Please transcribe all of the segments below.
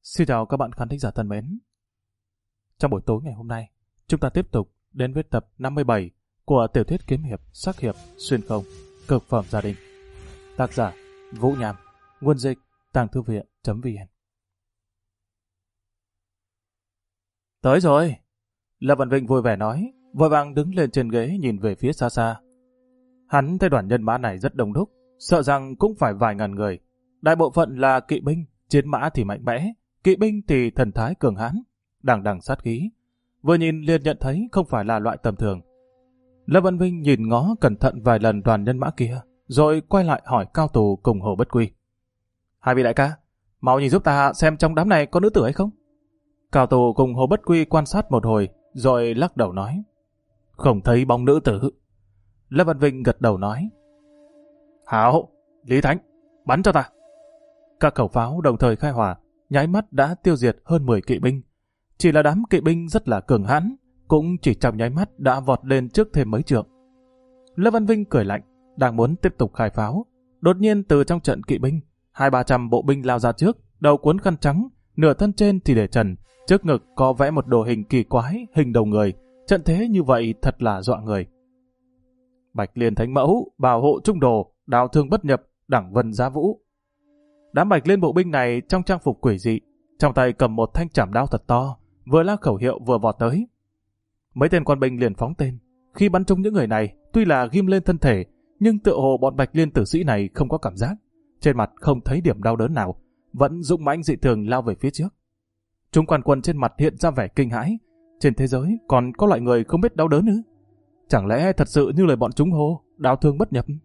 Xin chào các bạn khán thính giả thân mến. Trong buổi tối ngày hôm nay, chúng ta tiếp tục đến với tập 57 của tiểu thuyết kiếm hiệp sắc hiệp xuyên không cực phẩm gia đình. Tác giả Vũ Nham, nguồn dịch tàng thư viện.vn. Tới rồi! Lâm Văn Vinh vui vẻ nói, vội vàng đứng lên trên ghế nhìn về phía xa xa. Hắn thấy đoàn nhân mã này rất đông đúc, sợ rằng cũng phải vài ngàn người. Đại bộ phận là kỵ binh, chiến mã thì mạnh mẽ, kỵ binh thì thần thái cường hãn, đằng đằng sát khí. Vừa nhìn liền nhận thấy không phải là loại tầm thường. Lâm Văn Vinh nhìn ngó cẩn thận vài lần đoàn nhân mã kia, rồi quay lại hỏi Cao Tù cùng Hồ Bất Quy. Hai vị đại ca, mau nhìn giúp ta xem trong đám này có nữ tử hay không? Cao Tù cùng Hồ Bất Quy quan sát một hồi, rồi lắc đầu nói. Không thấy bóng nữ tử. Lâm Văn Vinh gật đầu nói. Hảo, Lý Thánh, bắn cho ta. Các khẩu pháo đồng thời khai hỏa, nháy mắt đã tiêu diệt hơn 10 kỵ binh. Chỉ là đám kỵ binh rất là cường hãn, cũng chỉ trong nháy mắt đã vọt lên trước thêm mấy trượng. Lâm Văn Vinh cười lạnh, đang muốn tiếp tục khai pháo. Đột nhiên từ trong trận kỵ binh, 200-300 bộ binh lao ra trước, đầu cuốn khăn trắng, nửa thân trên thì để trần, trước ngực có vẽ một đồ hình kỳ quái, hình đầu người. Trận thế như vậy thật là dọa người. Bạch Liên Thánh Mẫu, bảo hộ trung đồ, đào thương bất nhập, đẳng vân giá vũ. Đám Bạch Liên bộ binh này trong trang phục quỷ dị, trong tay cầm một thanh chảm đao thật to, vừa la khẩu hiệu vừa vọt tới. Mấy tên quan binh liền phóng tên. Khi bắn trúng những người này, tuy là ghim lên thân thể, nhưng tựa hồ bọn Bạch Liên tử sĩ này không có cảm giác. Trên mặt không thấy điểm đau đớn nào, vẫn dũng mãnh dị thường lao về phía trước. Chúng quan quân trên mặt hiện ra vẻ kinh hãi. Trên thế giới còn có loại người không biết đau đớn nữa. Chẳng lẽ thật sự như lời bọn chúng hô, đau thương bất nhập?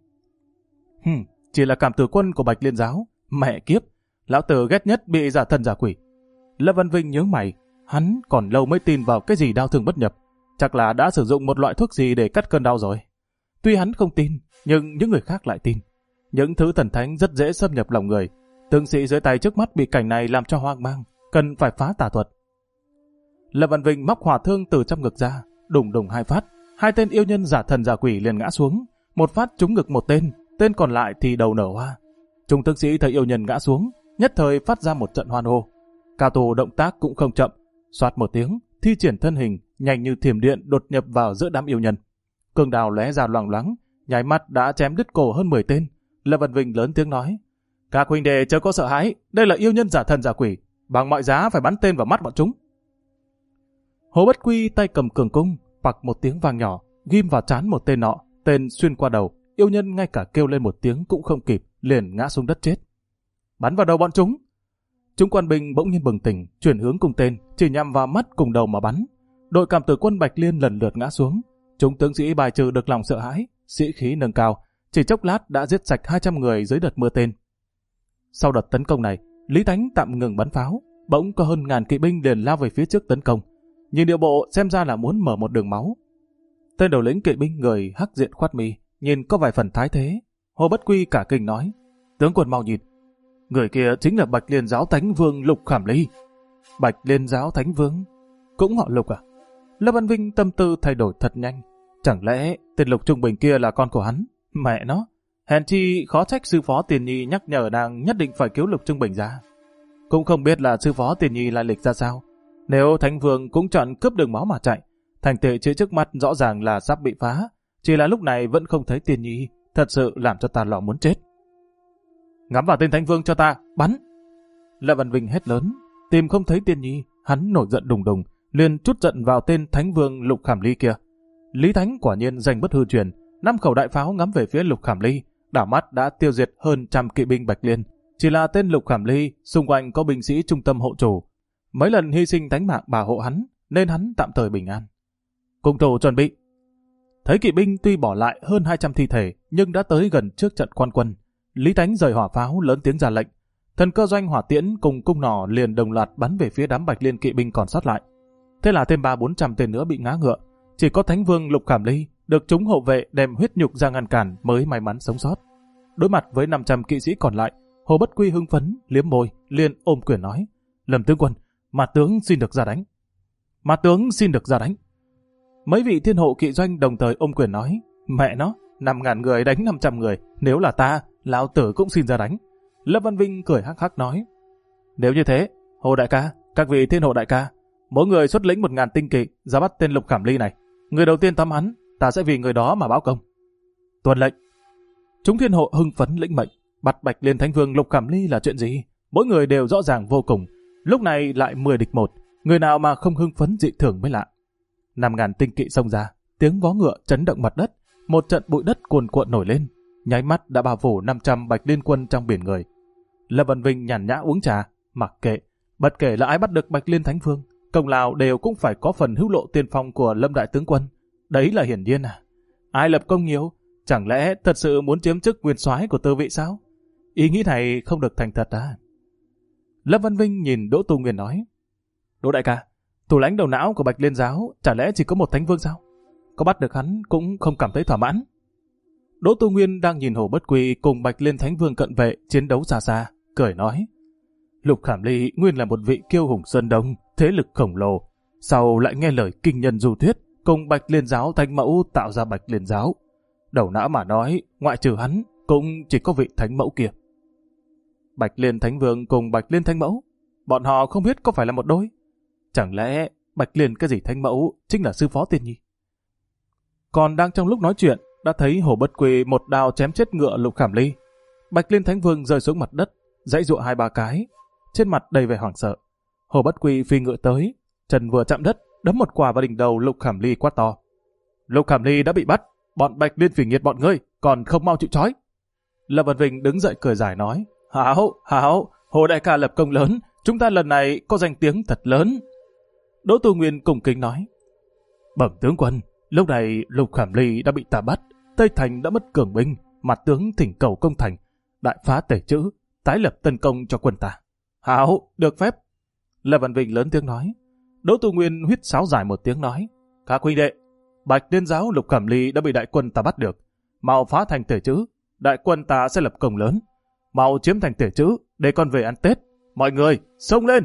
Chỉ là cảm tử quân của Bạch Liên giáo. Mẹ kiếp, lão tử ghét nhất bị giả thần giả quỷ. Lâm Văn Vinh nhớ mày, hắn còn lâu mới tin vào cái gì đau thương bất nhập. Chắc là đã sử dụng một loại thuốc gì để cắt cơn đau rồi. Tuy hắn không tin, nhưng những người khác lại tin. Những thứ thần thánh rất dễ xâm nhập lòng người. Tướng sĩ dưới tay trước mắt bị cảnh này làm cho hoang mang, cần phải phá tà thuật. Lâm Văn Vinh móc hỏa thương từ trong ngực ra, đùng đùng hai phát. Hai tên yêu nhân giả thần giả quỷ liền ngã xuống. Một phát trúng ngực một tên, tên còn lại thì đầu nở hoa. Trung tướng sĩ thấy yêu nhân ngã xuống, nhất thời phát ra một trận hoan hô. Cao Tù động tác cũng không chậm, xoát một tiếng, thi triển thân hình, nhanh như thiểm điện đột nhập vào giữa đám yêu nhân. Cương đào lóe ra loằng loáng, nháy mắt đã chém đứt cổ hơn 10 tên. Lâm Văn Vinh lớn tiếng nói: "Các huynh đệ chớ có sợ hãi, đây là yêu nhân giả thần giả quỷ, bằng mọi giá phải bắn tên vào mắt bọn chúng." Hồ Bất Quy tay cầm cường cung, pặc một tiếng vang nhỏ, ghim vào trán một tên nọ, tên xuyên qua đầu. Yêu nhân ngay cả kêu lên một tiếng cũng không kịp, liền ngã xuống đất chết. Bắn vào đầu bọn chúng. Chúng quan binh bỗng nhiên bừng tỉnh, chuyển hướng cung tên, chỉ nhắm vào mắt cùng đầu mà bắn. Đội cảm tử quân Bạch Liên lần lượt ngã xuống. Chúng tướng sĩ bài trừ được lòng sợ hãi, sĩ khí nâng cao, chỉ chốc lát đã giết sạch 200 người dưới đợt mưa tên. Sau đợt tấn công này, Lý Thánh tạm ngừng bắn pháo, bỗng có hơn ngàn kỵ binh liền lao về phía trước tấn công. Nhìn điệu bộ xem ra là muốn mở một đường máu. Tên đầu lĩnh kỵ binh người hắc diện khoát mi, nhìn có vài phần thái thế. Hồ Bất Quy cả kinh nói: "Tướng quân mau nhìn, người kia chính là Bạch Liên giáo Thánh Vương Lục Khảm Ly." Bạch Liên giáo Thánh Vương cũng họ Lục à? Lâm Văn Vinh tâm tư thay đổi thật nhanh. Chẳng lẽ tên Lục Trung Bình kia là con của hắn? Mẹ nó, hèn chi khó trách sư phó Tiền Nhi nhắc nhở nàng nhất định phải cứu Lục Trung Bình ra. Cũng không biết là sư phó Tiền Nhi lai lịch ra sao. Nếu Thánh Vương cũng chọn cướp đường máu mà chạy, thành tệ chữ trước mắt rõ ràng là sắp bị phá. Chỉ là lúc này vẫn không thấy Tiền Nhi, thật sự làm cho ta lo muốn chết. Ngắm vào tên Thánh Vương cho ta, bắn! Lâm Văn Vinh hét lớn, tìm không thấy Tiền Nhi, hắn nổi giận đùng đùng, liền trút giận vào tên Thánh Vương Lục Khảm Ly kia. Lý Thánh quả nhiên danh bất hư truyền, 5 khẩu đại pháo ngắm về phía Lục Khảm Ly, đảo mắt đã tiêu diệt hơn 100 kỵ binh Bạch Liên. Chỉ là tên Lục Khảm Ly, xung quanh có binh sĩ trung tâm hộ chủ, mấy lần hy sinh tánh mạng bảo hộ hắn, nên hắn tạm thời bình an. Cung thủ chuẩn bị. Thấy kỵ binh tuy bỏ lại hơn 200 thi thể, nhưng đã tới gần trước trận quan quân. Lý Thánh rời hỏa pháo lớn tiếng ra lệnh. Thần cơ doanh hỏa tiễn cùng cung nỏ liền đồng loạt bắn về phía đám Bạch Liên kỵ binh còn sót lại. Thế là thêm 300-400 tên nữa bị ngã ngựa. Chỉ có Thánh Vương Lục Khảm Ly được chúng hộ vệ đem huyết nhục ra ngăn cản mới may mắn sống sót. Đối mặt với 500 kỵ sĩ còn lại, Hồ Bất Quy hưng phấn, liếm môi, liền ôm quyền nói: "Lâm tướng quân, mặt tướng xin được ra đánh." "Mặt tướng xin được ra đánh." Mấy vị thiên hộ kỵ doanh đồng thời ôm quyền nói: "Mẹ nó, 5.000 người đánh 500 người, nếu là ta, lão tử cũng xin ra đánh." Lâm Văn Vinh cười hắc hắc nói: "Nếu như thế, Hồ đại ca, các vị thiên hộ đại ca, mỗi người xuất lĩnh 1000 tinh kỵ ra bắt tên Lục Khảm Ly này. Người đầu tiên tóm hắn, ta sẽ vì người đó mà báo công. Tuân lệnh. Chúng thiên hộ hưng phấn lĩnh mệnh. Bắt Bạch Liên Thánh Vương Lục Khảm Ly là chuyện gì? Mỗi người đều rõ ràng vô cùng. Lúc này lại 10 địch 1, người nào mà không hưng phấn dị thường mới lạ. 5000 tinh kỵ xông ra, tiếng vó ngựa chấn động mặt đất, một trận bụi đất cuồn cuộn nổi lên, nháy mắt đã bao phủ 500 Bạch Liên quân trong biển người. Lâm Văn Vinh nhàn nhã uống trà, mặc kệ, bất kể là ai bắt được Bạch Liên Thánh Vương, công lao đều cũng phải có phần hữu lộ tiên phong của Lâm đại tướng quân. Đấy là hiển nhiên à? Ai lập công nhiều, chẳng lẽ thật sự muốn chiếm chức nguyên soái của Tư Vị sao? Ý nghĩ này không được thành thật à? Lâm Văn Vinh nhìn Đỗ Tu Nguyên nói, Đỗ đại ca, thủ lãnh đầu não của Bạch Liên giáo chả lẽ chỉ có một thánh vương sao? Có bắt được hắn cũng không cảm thấy thỏa mãn. Đỗ Tu Nguyên đang nhìn Hồ Bất Quy cùng Bạch Liên Thánh Vương cận vệ chiến đấu xa xa, cười nói, Lục Khảm Ly nguyên là một vị kiêu hùng sơn đông, thế lực khổng lồ, sau lại nghe lời kinh nhân du thuyết cùng Bạch Liên giáo thánh mẫu tạo ra Bạch Liên giáo. Đầu não mà nói, ngoại trừ hắn cũng chỉ có vị thánh mẫu kia. Bạch Liên Thánh Vương cùng Bạch Liên Thánh Mẫu, bọn họ không biết có phải là một đôi? Chẳng lẽ Bạch Liên cái gì Thánh Mẫu chính là sư phó Tiên Nhi? Còn đang trong lúc nói chuyện, đã thấy Hồ Bất Quy một đao chém chết ngựa Lục Khảm Ly. Bạch Liên Thánh Vương rơi xuống mặt đất, giãy giụa 2-3 cái, trên mặt đầy vẻ hoảng sợ. Hồ Bất Quy phi ngựa tới, chân vừa chạm đất, đấm một quả vào đỉnh đầu Lục Khảm Ly quát to. Lục Khảm Ly đã bị bắt, bọn Bạch Liên phỉ nghiệt bọn ngươi, còn không mau chịu trói. Lâm Văn Vinh đứng dậy cười giải nói, Hảo, Hồ đại ca lập công lớn, chúng ta lần này có danh tiếng thật lớn. Đỗ Tu Nguyên cùng kính nói, bẩm tướng quân, lúc này Lục Khảm Ly đã bị ta bắt, Tây Thành đã mất cường binh, mặt tướng thỉnh cầu công thành, đại phá tể chữ, tái lập tân công cho quân ta. Hảo, được phép. Lâm Văn Vinh lớn tiếng nói. Đỗ Tu Nguyên huýt sáo dài một tiếng nói, các huynh đệ, Bạch Liên giáo Lục Khảm Ly đã bị đại quân ta bắt được, mau phá thành tể chữ, đại quân ta sẽ lập công lớn. Mau chiếm thành tể chữ để con về ăn Tết. Mọi người, xông lên!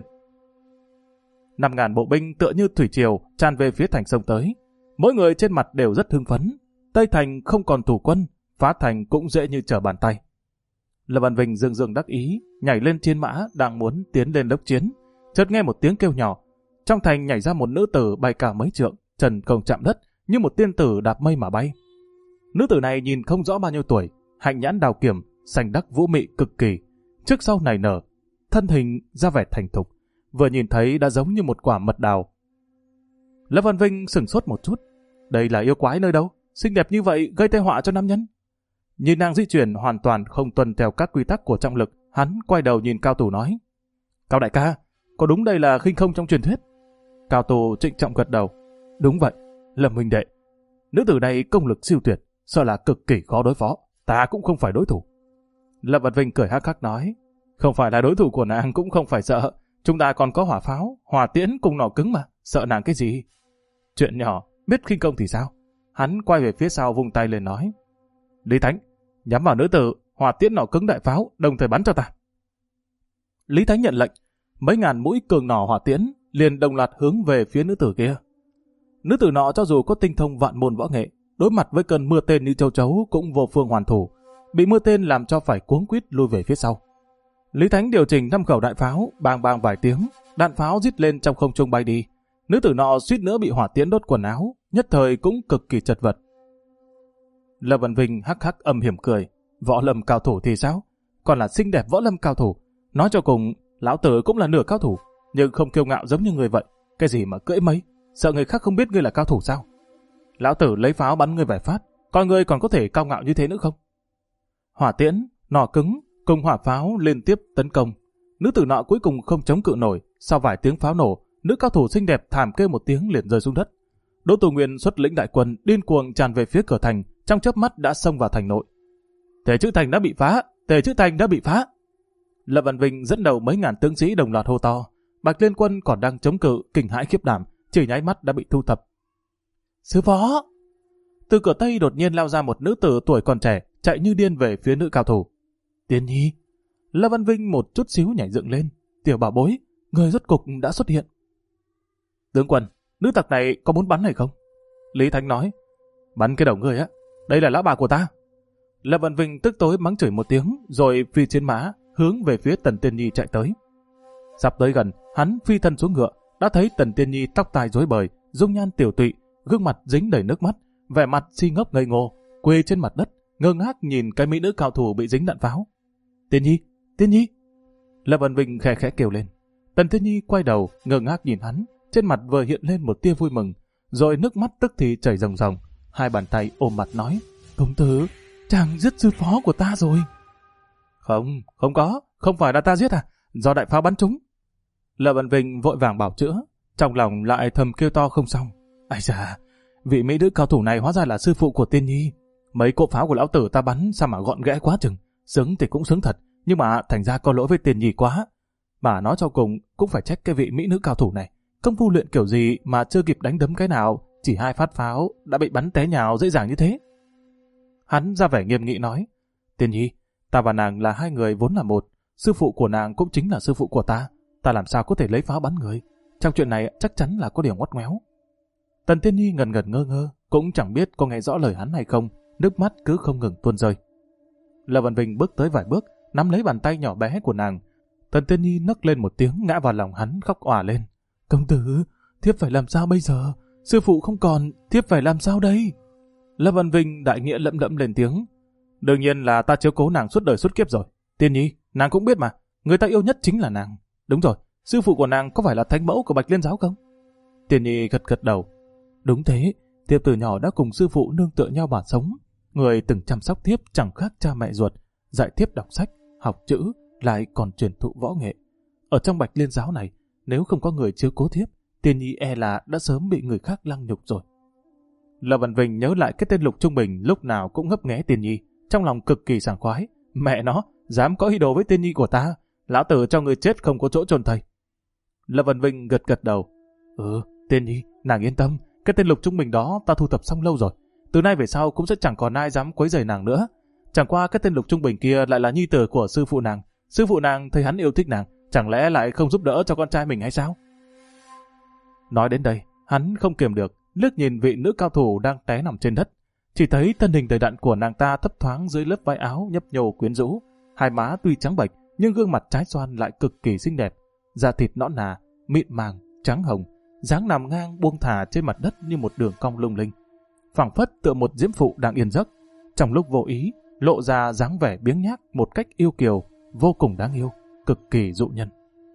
5000 bộ binh tựa như thủy triều tràn về phía thành sông tới. Mỗi người trên mặt đều rất hưng phấn. Tây Thành không còn thủ quân, phá thành cũng dễ như trở bàn tay. Lâm Văn Vinh dương dương đắc ý, nhảy lên trên mã đang muốn tiến lên đốc chiến. Chợt nghe một tiếng kêu nhỏ. Trong thành nhảy ra một nữ tử bay cả mấy trượng, trần không chạm đất, như một tiên tử đạp mây mà bay. Nữ tử này nhìn không rõ bao nhiêu tuổi, hạnh nhãn đào kiểm, xanh đắc vũ mị cực kỳ, trước sau nảy nở, thân hình ra vẻ thành thục, vừa nhìn thấy đã giống như một quả mật đào. Lâm Văn Vinh sửng sốt một chút, đây là yêu quái nơi đâu, xinh đẹp như vậy gây tai họa cho nam nhân. Nhìn nàng di chuyển hoàn toàn không tuân theo các quy tắc của trọng lực, hắn quay đầu nhìn Cao Tù nói, Cao đại ca, có đúng đây là khinh không trong truyền thuyết? Cao Tù trịnh trọng gật đầu, đúng vậy, Lâm huynh đệ, nữ tử này công lực siêu tuyệt, sợ là cực kỳ khó đối phó, ta cũng không phải đối thủ. Lâm Văn Vinh cười hắc hắc nói, không phải là đối thủ của nàng cũng không phải sợ, chúng ta còn có hỏa pháo, hỏa tiễn cùng nỏ cứng mà, sợ nàng cái gì? Chuyện nhỏ, biết khinh công thì sao? Hắn quay về phía sau vung tay lên nói, Lý Thánh, nhắm vào nữ tử, hỏa tiễn nỏ cứng đại pháo, đồng thời bắn cho ta. Lý Thánh nhận lệnh, mấy ngàn mũi cường nỏ hỏa tiễn liền đồng loạt hướng về phía nữ tử kia. Nữ tử nọ cho dù có tinh thông vạn môn võ nghệ, đối mặt với cơn mưa tên như châu chấu cũng vô phương hoàn thủ, bị mưa tên làm cho phải cuống quýt lui về phía sau. Lý Thánh điều chỉnh 5 khẩu đại pháo, bang bang vài tiếng, đạn pháo rít lên trong không trung bay đi. Nữ tử nọ suýt nữa bị hỏa tiễn đốt quần áo, nhất thời cũng cực kỳ chật vật. Lâm Văn Vinh hắc hắc âm hiểm cười, võ lâm cao thủ thì sao? Còn là xinh đẹp võ lâm cao thủ. Nói cho cùng, lão tử cũng là nửa cao thủ, nhưng không kiêu ngạo giống như người vậy. Cái gì mà cưỡi mây, sợ người khác không biết ngươi là cao thủ sao? Lão tử lấy pháo bắn ngươi vài phát, coi ngươi còn có thể cao ngạo như thế nữa không? Hỏa tiễn, nỏ cứng cùng hỏa pháo liên tiếp tấn công. Nữ tử nọ cuối cùng không chống cự nổi, sau vài tiếng pháo nổ, nữ cao thủ xinh đẹp thảm kêu một tiếng liền rơi xuống đất. Đỗ Tu Nguyên xuất lĩnh đại quân điên cuồng tràn về phía cửa thành, trong chớp mắt đã xông vào thành nội. Tề Chữ Thành đã bị phá, Tề Chữ Thành đã bị phá. Lâm Văn Vinh dẫn đầu mấy ngàn tướng sĩ đồng loạt hô to. Bạch Liên quân còn đang chống cự, kinh hãi khiếp đảm, chỉ nháy mắt đã bị thu thập. Sư phó! Từ cửa Tây đột nhiên lao ra một nữ tử tuổi còn trẻ, chạy như điên về phía nữ cao thủ. Tiên Nhi! Lâm Văn Vinh một chút xíu nhảy dựng lên. Tiểu bảo bối, người rốt cục đã xuất hiện. Tướng quân, nữ tặc này có muốn bắn hay không? Lý Thánh nói. Bắn cái đầu ngươi á, đây là lão bà của ta. Lâm Văn Vinh tức tối mắng chửi một tiếng, rồi phi chiến mã hướng về phía Tần Tiên Nhi chạy tới. Sắp tới gần, Hắn phi thân xuống ngựa, đã thấy Tần Tiên Nhi tóc tai rối bời, dung nhan tiểu tụy, gương mặt dính đầy nước mắt, vẻ mặt si ngốc ngây ngô, quỳ trên mặt đất, ngơ ngác nhìn cái mỹ nữ cao thủ bị dính đạn pháo. Tiên Nhi, Tiên Nhi! Lâm Vân Vinh khẽ khẽ kêu lên. Tần Tiên Nhi quay đầu, ngơ ngác nhìn hắn, trên mặt vừa hiện lên một tia vui mừng, rồi nước mắt tức thì chảy ròng ròng, hai bàn tay ôm mặt nói: Công tử, chàng giết sư phó của ta rồi. Không có, không phải là ta giết à, do đại pháo bắn trúng. Lâm Vân Vinh vội vàng bảo chữa, trong lòng lại thầm kêu to không xong. Ây da, vị mỹ nữ cao thủ này hóa ra là sư phụ của Tiên Nhi. Mấy cỗ pháo của lão tử ta bắn sao mà gọn ghẽ quá chừng, sướng thì cũng sướng thật, nhưng mà thành ra có lỗi với Tiên Nhi quá. Mà nói cho cùng cũng phải trách cái vị mỹ nữ cao thủ này, công phu luyện kiểu gì mà chưa kịp đánh đấm cái nào, chỉ 2 phát pháo đã bị bắn té nhào dễ dàng như thế. Hắn ra vẻ nghiêm nghị nói: Tiên Nhi, ta và nàng là 2 người vốn là một, sư phụ của nàng cũng chính là sư phụ của ta làm sao có thể lấy pháo bắn người? Trong chuyện này chắc chắn là có điều ngoắt ngoéo. Tần Tiên Nhi ngần ngần ngơ ngơ, cũng chẳng biết có nghe rõ lời hắn hay không, nước mắt cứ không ngừng tuôn rơi. Lâm Vân Vinh bước tới vài bước, nắm lấy bàn tay nhỏ bé của nàng. Tần Tiên Nhi nấc lên một tiếng, ngã vào lòng hắn khóc òa lên. Công tử, thiếp phải làm sao bây giờ? Sư phụ không còn, thiếp phải làm sao đây? Lâm Vân Vinh đại nghĩa lẫm lẫm lên tiếng. Đương nhiên là ta chiếu cố nàng suốt đời suốt kiếp rồi. Tiên Nhi, nàng cũng biết mà, người ta yêu nhất chính là nàng. Đúng rồi, sư phụ của nàng có phải là thánh mẫu của Bạch Liên giáo không? Tiên Nhi gật gật đầu. Đúng thế, thiếp từ nhỏ đã cùng sư phụ nương tựa nhau mà sống. Người từng chăm sóc thiếp chẳng khác cha mẹ ruột, dạy thiếp đọc sách, học chữ, lại còn truyền thụ võ nghệ. Ở trong Bạch Liên giáo này, nếu không có người chiếu cố thiếp, Tiên Nhi e là đã sớm bị người khác lăng nhục rồi. Lâm Vân Vinh nhớ lại cái tên Lục Trung Bình lúc nào cũng ngấp nghé Tiên Nhi, trong lòng cực kỳ sảng khoái. Mẹ nó, dám có ý đồ với Tiên Nhi của ta, lão tử cho người chết không có chỗ chôn thây. Lâm Vân Vinh gật gật đầu. Tiên Nhi, nàng yên tâm, cái tên Lục Trung Bình đó ta thu thập xong lâu rồi. Từ nay về sau cũng sẽ chẳng còn ai dám quấy rầy nàng nữa. Chẳng qua cái tên Lục Trung Bình kia lại là nhi tử của sư phụ nàng. Sư phụ nàng thấy hắn yêu thích nàng, chẳng lẽ lại không giúp đỡ cho con trai mình hay sao? Nói đến đây, hắn không kiềm được, liếc nhìn vị nữ cao thủ đang té nằm trên đất. Chỉ thấy thân hình đầy đặn của nàng ta thấp thoáng dưới lớp vai áo nhấp nhô quyến rũ. Hai má tuy trắng bệch, nhưng gương mặt trái xoan lại cực kỳ xinh đẹp. Da thịt nõn nà, mịn màng, trắng hồng, dáng nằm ngang buông thả trên mặt đất như một đường cong lung linh. Phảng phất tựa một diễm phụ đang yên giấc. Trong lúc vô ý, lộ ra dáng vẻ biếng nhác một cách yêu kiều, vô cùng đáng yêu, cực kỳ dụ nhân.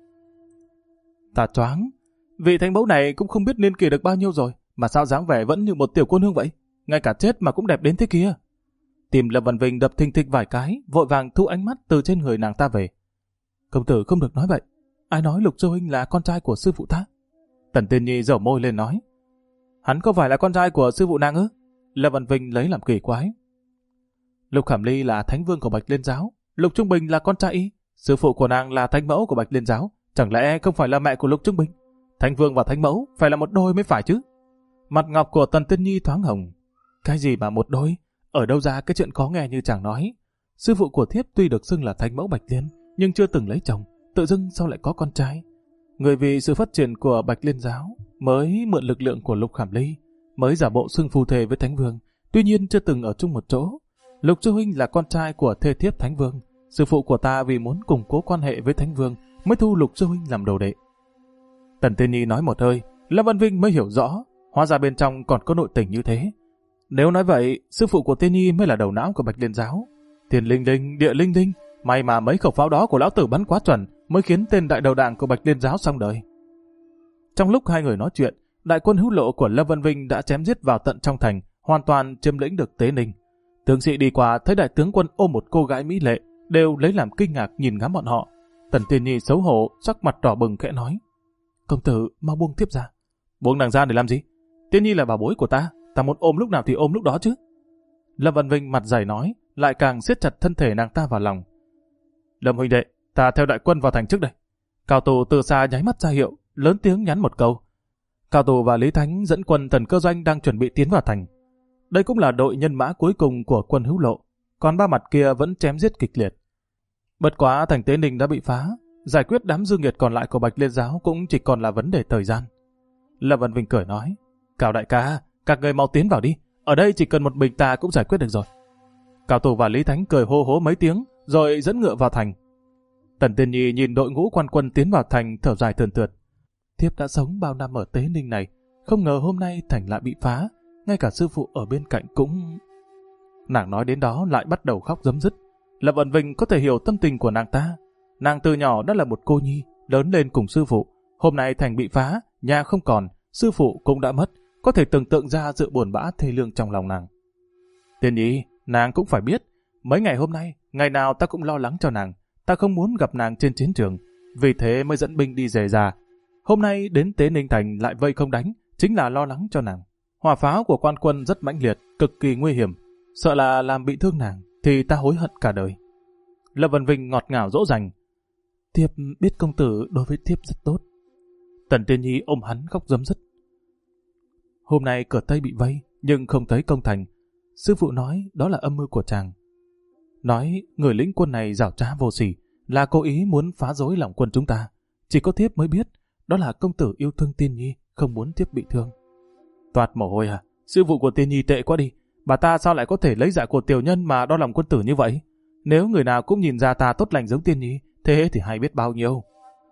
Ta choáng, vị thánh mẫu này cũng không biết niên kỷ được bao nhiêu rồi, mà sao dáng vẻ vẫn như một tiểu cô nương vậy, ngay cả chết mà cũng đẹp đến thế kia. Tim Lâm Vân Vinh đập thình thịch vài cái, vội vàng thu ánh mắt từ trên người nàng ta về. Công tử không được nói vậy, ai nói Lục Sư huynh là con trai của sư phụ ta? Tần Tiên Nhi dở môi lên nói. Hắn không phải là con trai của sư phụ nàng ư? Lâm Vân Vinh lấy làm kỳ quái. Lục Khảm Ly là thánh vương của Bạch Liên giáo, Lục Trung Bình là con trai y, sư phụ của nàng là thánh mẫu của Bạch Liên giáo, chẳng lẽ không phải là mẹ của Lục Trung Bình? Thánh vương và thánh mẫu phải là một đôi mới phải chứ? Mặt ngọc của Tần Tiên Nhi thoáng hồng. Cái gì mà một đôi? Ở đâu ra cái chuyện khó nghe như chàng nói? Sư phụ của thiếp tuy được xưng là thánh mẫu Bạch Liên, nhưng chưa từng lấy chồng, tự dưng sao lại có con trai? Người vì sự phát triển của Bạch Liên giáo mới mượn lực lượng của Lục Khảm Ly, mới giả bộ xưng phu thề với thánh vương, tuy nhiên chưa từng ở chung một chỗ. Lục sư huynh là con trai của thê thiếp thánh vương, sư phụ của ta vì muốn củng cố quan hệ với thánh vương mới thu Lục sư huynh làm đồ đệ. Tần Tiên Nhi nói một hơi, Lâm Văn Vinh mới hiểu rõ, hóa ra bên trong còn có nội tình như thế. Nếu nói vậy, sư phụ của Tiên Nhi mới là đầu não của Bạch Liên giáo. Thiên linh linh, địa linh linh, may mà mấy khẩu pháo đó của lão tử bắn quá chuẩn, mới khiến tên đại đầu đảng của Bạch Liên giáo xong đời. Trong lúc hai người nói chuyện, đại quân hữu lộ của Lâm Văn Vinh đã chém giết vào tận trong thành, hoàn toàn chiếm lĩnh được Tế Ninh. Tướng sĩ đi qua thấy đại tướng quân ôm một cô gái mỹ lệ, đều lấy làm kinh ngạc nhìn ngắm bọn họ. Tần Tiên Nhi xấu hổ, sắc mặt đỏ bừng khẽ nói: Công tử, mau buông thiếp ra. Buông nàng ra để làm gì? Tiên Nhi là bảo bối của ta muốn ôm lúc nào thì ôm lúc đó chứ. Lâm Văn Vinh mặt dày nói, lại càng siết chặt thân thể nàng ta vào lòng. Lâm huynh đệ, ta theo đại quân vào thành trước đây. Cao Tù từ xa nháy mắt ra hiệu, lớn tiếng nhắn một câu. Cao Tù và Lý Thánh dẫn quân Tần Cơ Doanh đang chuẩn bị tiến vào thành. Đây cũng là đội nhân mã cuối cùng của quân hữu lộ, còn ba mặt kia vẫn chém giết kịch liệt. Bất quá thành Tế Ninh đã bị phá, giải quyết đám dư nghiệt còn lại của Bạch Liên giáo cũng chỉ còn là vấn đề thời gian. Lâm Văn Vinh cười nói, Cao đại ca, các người mau tiến vào đi, ở đây chỉ cần một mình ta cũng giải quyết được rồi. Cao Tù và Lý Thánh cười hô hố mấy tiếng, rồi dẫn ngựa vào thành. Tần Tiên Nhi nhìn đội ngũ quan quân tiến vào thành thở dài thườn thượt. Thiếp đã sống bao năm ở Tế Ninh này, không ngờ hôm nay thành lại bị phá, ngay cả sư phụ ở bên cạnh cũng... Nàng nói đến đó lại bắt đầu khóc rấm rứt. Lâm Vân Vinh có thể hiểu tâm tình của nàng ta. Nàng từ nhỏ đã là một cô nhi, lớn lên cùng sư phụ. Hôm nay thành bị phá, nhà không còn, sư phụ cũng đã mất, có thể tưởng tượng ra sự buồn bã thê lương trong lòng nàng. Tiên Nhi, nàng cũng phải biết, mấy ngày hôm nay, ngày nào ta cũng lo lắng cho nàng, ta không muốn gặp nàng trên chiến trường, vì thế mới dẫn binh đi rề rà. Hôm nay đến Tế Ninh Thành lại vây không đánh, chính là lo lắng cho nàng. Hỏa pháo của quan quân rất mãnh liệt, cực kỳ nguy hiểm, sợ là làm bị thương nàng, thì ta hối hận cả đời. Lâm Vân Vinh ngọt ngào dỗ dành. Thiếp biết công tử đối với thiếp rất tốt. Tần Tiên Nhi ôm hắn khóc rấm rứt. Hôm nay cửa Tây bị vây, nhưng không thấy công thành. Sư phụ nói đó là âm mưu của chàng. Nói người lĩnh quân này giảo trá vô sỉ, là cố ý muốn phá rối lòng quân chúng ta. Chỉ có thiếp mới biết, đó là công tử yêu thương Tiên Nhi, không muốn thiếp bị thương. Toát mồ hôi à? Sư phụ của Tiên Nhi tệ quá đi. Bà ta sao lại có thể lấy dạ của tiểu nhân mà đo lòng quân tử như vậy? Nếu người nào cũng nhìn ra ta tốt lành giống Tiên Nhi, thế thì hay biết bao nhiêu.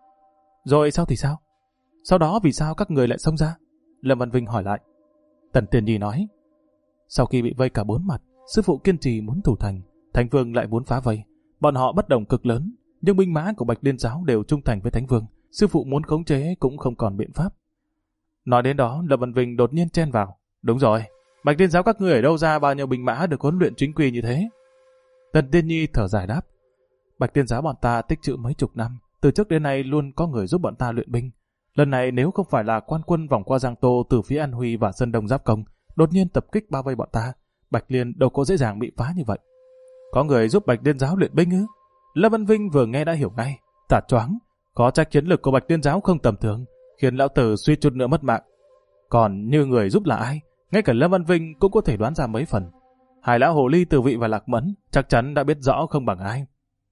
Rồi sao thì sao? Sau đó vì sao các người lại xông ra? Lâm Văn Vinh hỏi lại. Tần Tiên Nhi nói, sau khi bị vây cả bốn mặt, sư phụ kiên trì muốn thủ thành, Thánh Vương lại muốn phá vây. Bọn họ bất đồng cực lớn, nhưng binh mã của Bạch Liên Giáo đều trung thành với Thánh Vương. Sư phụ muốn khống chế cũng không còn biện pháp. Nói đến đó, Lâm Văn Vinh đột nhiên chen vào. Đúng rồi, Bạch Liên Giáo các ngươi ở đâu ra bao nhiêu binh mã được huấn luyện chính quy như thế? Tần Tiên Nhi thở dài đáp. Bạch Liên Giáo bọn ta tích trữ mấy chục năm, từ trước đến nay luôn có người giúp bọn ta luyện binh. Lần này nếu không phải là quan quân vòng qua Giang Tô từ phía An Huy và Sơn Đông Giáp Công đột nhiên tập kích bao vây bọn ta, Bạch Liên đâu có dễ dàng bị phá như vậy. Có người giúp Bạch Liên Giáo luyện binh ư? Lâm Văn Vinh vừa nghe đã hiểu ngay. Tả choáng, có trách chiến lược của Bạch Liên Giáo không tầm thường, khiến lão tử suýt chút nữa mất mạng. Còn như người giúp là ai, ngay cả Lâm Văn Vinh cũng có thể đoán ra mấy phần. Hai lão hồ ly Từ Vị và Lạc Mẫn chắc chắn đã biết rõ không bằng ai.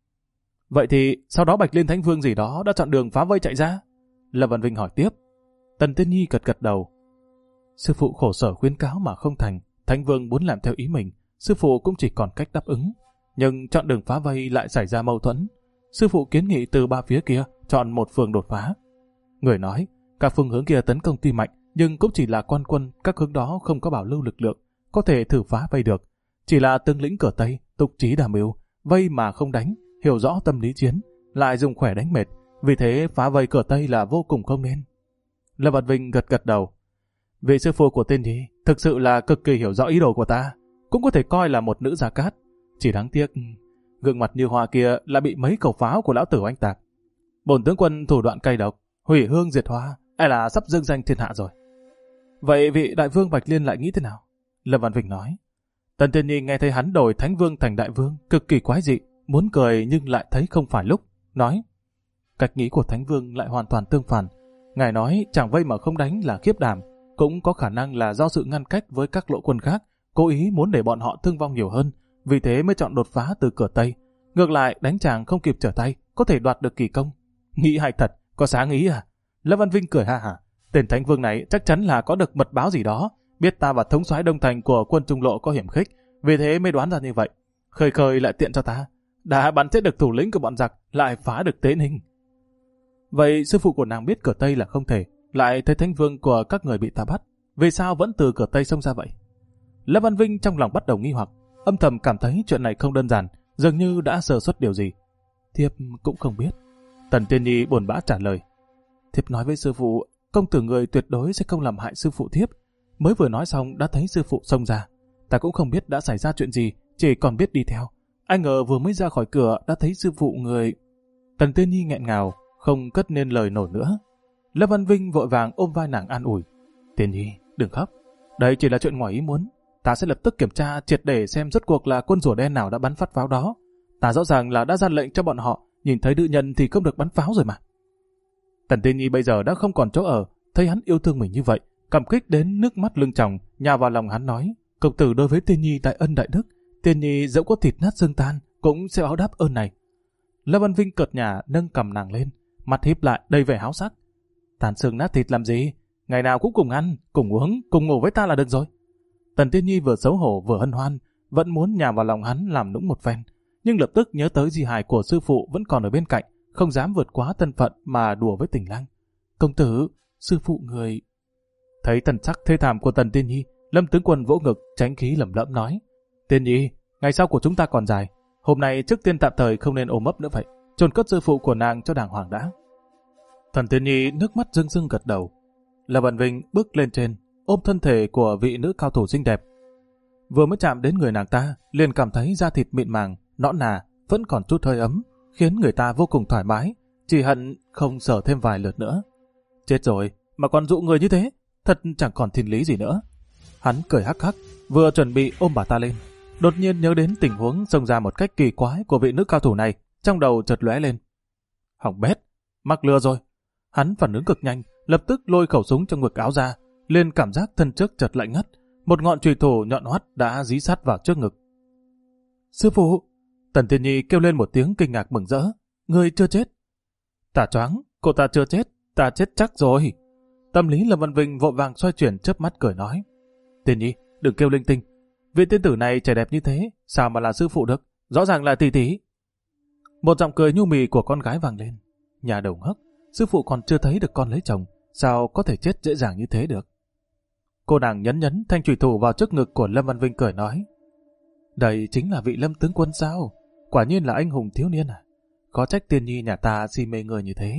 Vậy thì sau đó Bạch Liên Thánh Vương gì đó đã chọn đường phá vây chạy ra? Lâm Văn Vinh hỏi tiếp. Tần Tiên Nhi gật gật đầu. Sư phụ khổ sở khuyến cáo mà không thành, Thánh Vương muốn làm theo ý mình, sư phụ cũng chỉ còn cách đáp ứng. Nhưng chọn đường phá vây lại xảy ra mâu thuẫn. Sư phụ kiến nghị từ ba phía kia chọn một phường đột phá. Người nói, các phương hướng kia tấn công tuy mạnh, nhưng cũng chỉ là quan quân, các hướng đó không có bảo lưu lực lượng, có thể thử phá vây được. Chỉ là tướng lĩnh cửa Tây, tục trí đà mưu, vây mà không đánh, hiểu rõ tâm lý chiến, lại dùng khỏe đánh mệt, vì thế phá vây cửa Tây là vô cùng không nên. Lâm Văn Vinh gật gật đầu. Vị sư phụ của Tiên Nhi thực sự là cực kỳ hiểu rõ ý đồ của ta, cũng có thể coi là một nữ Gia Cát. Chỉ đáng tiếc, gương mặt như hoa kia lại bị mấy khẩu pháo của lão tử oanh tạc. Bổn tướng quân thủ đoạn cay độc, hủy hương diệt hoa, hay là sắp dương danh thiên hạ rồi. Vậy vị đại vương Bạch Liên lại nghĩ thế nào? Lâm Văn Vinh nói. Tần Tiên Nhi nghe thấy hắn đổi Thánh Vương thành đại vương, cực kỳ quái dị, muốn cười nhưng lại thấy không phải lúc, nói. Cách nghĩ của Thánh Vương lại hoàn toàn tương phản. Ngài nói chẳng vây mà không đánh là khiếp đảm, cũng có khả năng là do sự ngăn cách với các lộ quân khác, cố ý muốn để bọn họ thương vong nhiều hơn, vì thế mới chọn đột phá từ cửa Tây. Ngược lại đánh chàng không kịp trở tay, có thể đoạt được kỳ công. Nghĩ hay thật, có sáng ý à? Lâm Văn Vinh cười ha hả. Tên Thánh Vương này chắc chắn là có được mật báo gì đó, biết ta và thống soái Đông Thành của quân Trung Lộ có hiểm khích, vì thế mới đoán ra như vậy. Khơi khơi lại tiện cho ta, đã bắn chết được thủ lĩnh của bọn giặc, lại phá được Tế Ninh. Vậy sư phụ của nàng biết cửa Tây là không thể, lại thấy Thánh Vương của các người bị ta bắt, vì sao vẫn từ cửa Tây xông ra vậy? Lâm Văn Vinh trong lòng bắt đầu nghi hoặc, âm thầm cảm thấy chuyện này không đơn giản, dường như đã sơ suất điều gì. Thiếp cũng không biết. Tần Tiên Nhi buồn bã trả lời. Thiếp nói với sư phụ, công tử người tuyệt đối sẽ không làm hại sư phụ thiếp. Mới vừa nói xong đã thấy sư phụ xông ra. Ta cũng không biết đã xảy ra chuyện gì, chỉ còn biết đi theo. Ai ngờ vừa mới ra khỏi cửa đã thấy sư phụ người... Tần Tiên Nhi nghẹn ngào, không cất nên lời nổi nữa. Lâm Văn Vinh vội vàng ôm vai nàng an ủi. Tiên Nhi, đừng khóc. Đây chỉ là chuyện ngoài ý muốn. Ta sẽ lập tức kiểm tra triệt để xem rốt cuộc là quân rùa đen nào đã bắn phát pháo đó. Ta rõ ràng là đã ra lệnh cho bọn họ, nhìn thấy nữ nhân thì không được bắn pháo rồi mà. Tần Tiên Nhi bây giờ đã không còn chỗ ở, thấy hắn yêu thương mình như vậy, cảm kích đến nước mắt lưng tròng, nhào vào lòng hắn nói, công tử đối với Tiên Nhi đại ân đại đức, Tiên Nhi dẫu có thịt nát xương tan, cũng sẽ báo đáp ơn này. Lâm Văn Vinh cợt nhả nâng cầm nàng lên, mặt híp lại đầy vẻ háo sắc. Tàn xương nát thịt làm gì? Ngày nào cũng cùng ăn, cùng uống, cùng ngủ với ta là được rồi. Tần Tiên Nhi vừa xấu hổ vừa hân hoan, vẫn muốn nhào vào lòng hắn làm nũng một phen, nhưng lập tức nhớ tới di hài của sư phụ vẫn còn ở bên cạnh, không dám vượt quá thân phận mà đùa với Tình Lang. Công tử, sư phụ người... Thấy thần sắc thê thảm của Tần Tiên Nhi, Lâm tướng quân vỗ ngực, tránh khí lẩm lẩm nói: Tiên Nhi, ngày sau của chúng ta còn dài, hôm nay trước tiên tạm thời không nên ôm ấp nữa vậy, chôn cất sư phụ của nàng cho đàng hoàng đã. Thần Tiên Nhi nước mắt rưng rưng gật đầu. Lâm Văn Vinh bước lên trên, ôm thân thể của vị nữ cao thủ xinh đẹp. Vừa mới chạm đến người nàng ta, liền cảm thấy da thịt mịn màng, nõn nà, vẫn còn chút hơi ấm, khiến người ta vô cùng thoải mái, chỉ hận không sờ thêm vài lượt nữa. Chết rồi, mà còn dụ người như thế, thật chẳng còn thiên lý gì nữa. Hắn cười hắc hắc, vừa chuẩn bị ôm bà ta lên, đột nhiên nhớ đến tình huống xông ra một cách kỳ quái của vị nữ cao thủ này, trong đầu chợt lóe lên. Hỏng bét, mắc lừa rồi. Hắn phản ứng cực nhanh, lập tức lôi khẩu súng trong ngực áo ra, liền cảm giác thân trước chợt lạnh ngắt, một ngọn chùy thủ nhọn hoắt đã dí sát vào trước ngực. Sư phụ! Tần Tiên Nhi kêu lên một tiếng kinh ngạc mừng rỡ. Ngươi chưa chết. Ta choáng, cô ta chưa chết, ta chết chắc rồi. Tâm lý Lâm Văn Vinh vội vàng xoay chuyển chớp mắt cười nói. Tiên Nhi, đừng kêu linh tinh. Vị tiên tử này trẻ đẹp như thế, sao mà là sư phụ được? Rõ ràng là tỷ tỷ. Một giọng cười nhu mì của con gái vang lên. Nhà đầu ngốc, sư phụ còn chưa thấy được con lấy chồng, sao có thể chết dễ dàng như thế được? Cô nàng nhấn nhấn thanh chùy thủ vào trước ngực của Lâm Văn Vinh cười nói. Đây chính là vị Lâm tướng quân sao? Quả nhiên là anh hùng thiếu niên à? Có trách Tiên Nhi nhà ta si mê người như thế.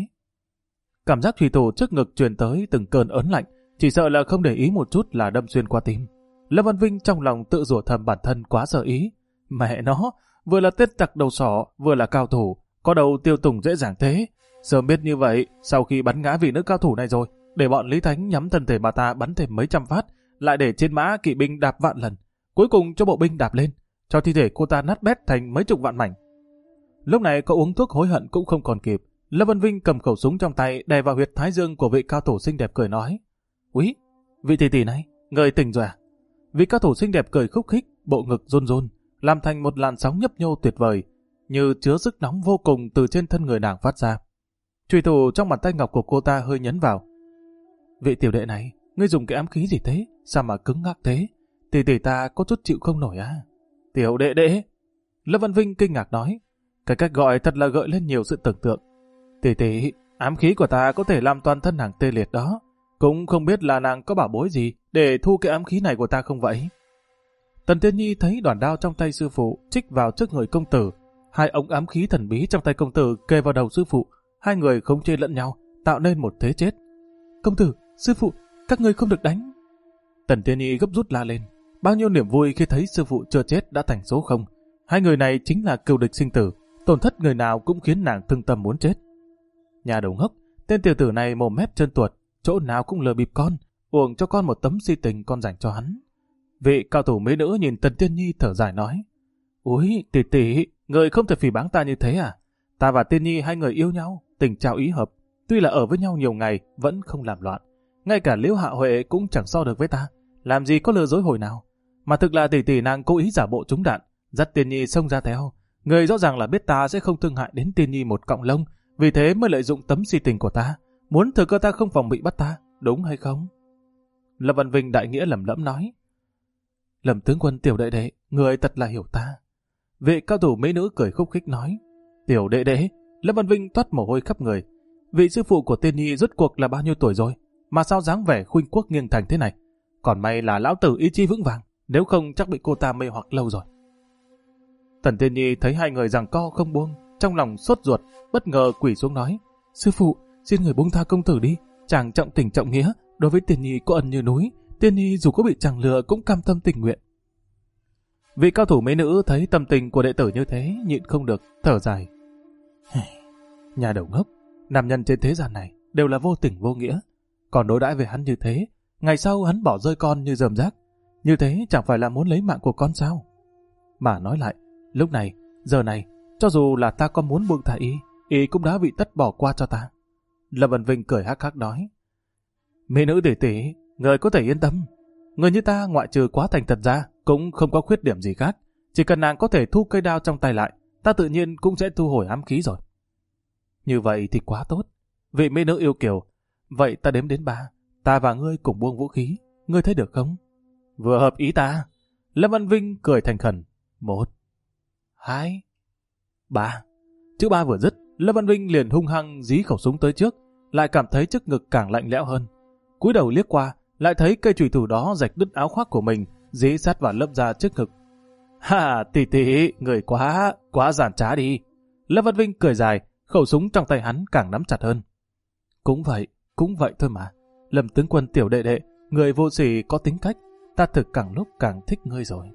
Cảm giác chùy thủ trước ngực truyền tới từng cơn ớn lạnh, chỉ sợ là không để ý một chút là đâm xuyên qua tim. Lâm Văn Vinh trong lòng tự rủa thầm bản thân quá sợ ý. Mẹ nó, vừa là tết tặc đầu sỏ, vừa là cao thủ, có đầu tiêu tùng dễ dàng thế. Sớm biết như vậy, sau khi bắn ngã vị nữ cao thủ này rồi, để bọn Lý Thánh nhắm thân thể bà ta bắn thêm mấy trăm phát, lại để trên mã kỵ binh đạp vạn lần, cuối cùng cho bộ binh đạp lên, cho thi thể cô ta nát bét thành mấy chục vạn mảnh. Lúc này có uống thuốc hối hận cũng không còn kịp. Lâm Văn Vinh cầm khẩu súng trong tay đè vào huyệt thái dương của vị cao thủ xinh đẹp cười nói. Úi, vị tỷ tỷ này, người tỉnh rồi à? Vị cao thủ xinh đẹp cười khúc khích, bộ ngực run run, làm thành một làn sóng nhấp nhô tuyệt vời, như chứa sức nóng vô cùng từ trên thân người nàng phát ra. Chùy thủ trong bàn tay ngọc của cô ta hơi nhấn vào. Vị tiểu đệ này, ngươi dùng cái ám khí gì thế? Sao mà cứng ngắc thế? Tỷ tỷ ta có chút chịu không nổi à? Tiểu đệ đệ? Lâm Văn Vinh kinh ngạc nói. Cái cách gọi thật là gợi lên nhiều sự tưởng tượng. Tỷ tỷ, ám khí của ta có thể làm toàn thân nàng tê liệt đó. Cũng không biết là nàng có bảo bối gì để thu cái ám khí này của ta không vậy? Tần Tiên Nhi thấy đoàn đao trong tay sư phụ trích vào trước người công tử. Hai ống ám khí thần bí trong tay công tử kề vào đầu sư phụ. Hai người khống chế lẫn nhau, tạo nên một thế chết. Công tử, sư phụ, các ngươi không được đánh. Tần Tiên Nhi gấp rút la lên. Bao nhiêu niềm vui khi thấy sư phụ chưa chết đã thành số không. Hai người này chính là cừu địch sinh tử, tổn thất người nào cũng khiến nàng thương tâm muốn chết. Nhà đầu ngốc, tên tiểu tử này mồm mép chân tuột, chỗ nào cũng lừa bịp con, uổng cho con một tấm si tình con dành cho hắn. Vị cao thủ mỹ nữ nhìn Tần Tiên Nhi thở dài nói. Úi, tỷ tỷ, người không thể phỉ báng ta như thế à? Ta và Tiên Nhi hai người yêu nhau, tình trao ý hợp, tuy là ở với nhau nhiều ngày vẫn không làm loạn. Ngay cả Liễu Hạ Huệ cũng chẳng so được với ta, làm gì có lừa dối hồi nào. Mà thực là tỷ tỷ nàng cố ý giả bộ trúng đạn, dắt Tiên Nhi xông ra theo. Người rõ ràng là biết ta sẽ không thương hại đến Tiên Nhi một cọng lông, vì thế mới lợi dụng tấm si tình của ta, muốn thừa cơ ta không phòng bị bắt ta, đúng hay không? Lâm Văn Vinh đại nghĩa lẩm lẩm nói. Lâm tướng quân tiểu đệ đệ, người thật là hiểu ta. Vị cao thủ mỹ nữ cười khúc khích nói. Tiểu đệ đệ, Lâm Văn Vinh toát mồ hôi khắp người. Vị sư phụ của Tiên Nhi rốt cuộc là bao nhiêu tuổi rồi, mà sao dáng vẻ khuynh quốc nghiêng thành thế này? Còn may là lão tử ý chí vững vàng, nếu không chắc bị cô ta mê hoặc lâu rồi. Tần Tiên Nhi thấy hai người giằng co không buông, trong lòng sốt ruột, bất ngờ quỳ xuống nói. Sư phụ, xin người buông tha công tử đi, chàng trọng tình trọng nghĩa, đối với Tiên Nhi có ân như núi, Tiên Nhi dù có bị chàng lừa cũng cam tâm tình nguyện. Vị cao thủ mỹ nữ thấy tâm tình của đệ tử như thế, nhịn không được, thở dài. Nhà đầu ngốc, nam nhân trên thế gian này đều là vô tình vô nghĩa, còn đối đãi về hắn như thế, ngày sau hắn bỏ rơi con như rơm rác, như thế chẳng phải là muốn lấy mạng của con sao? Mà nói lại, lúc này, giờ này, cho dù là ta có muốn buông thả y cũng đã bị tất bỏ qua cho ta. Lâm Văn Vinh cười hắc hắc nói. Mỹ nữ tỷ tỷ, người có thể yên tâm. Người như ta ngoại trừ quá thành thật ra, cũng không có khuyết điểm gì khác. Chỉ cần nàng có thể thu cây đao trong tay lại, ta tự nhiên cũng sẽ thu hồi ám khí rồi. Như vậy thì quá tốt. Vị mỹ nữ yêu kiều, vậy ta đếm đến 3, ta và ngươi cùng buông vũ khí, ngươi thấy được không? Vừa hợp ý ta. Lâm Văn Vinh cười thành khẩn. 1, 2, 3. Chữ 3 vừa dứt, Lâm Văn Vinh liền hung hăng dí khẩu súng tới trước, lại cảm thấy trước ngực càng lạnh lẽo hơn. Cúi đầu liếc qua, lại thấy cây chùy thủ đó rạch đứt áo khoác của mình, dí sát vào lớp da trước ngực. Ha, tỷ, người quá giản trá đi. Lâm Văn Vinh cười dài, khẩu súng trong tay hắn càng nắm chặt hơn. Cũng vậy thôi mà. Lâm tướng quân tiểu đệ đệ, người vô sỉ có tính cách, ta thực càng lúc càng thích ngươi rồi.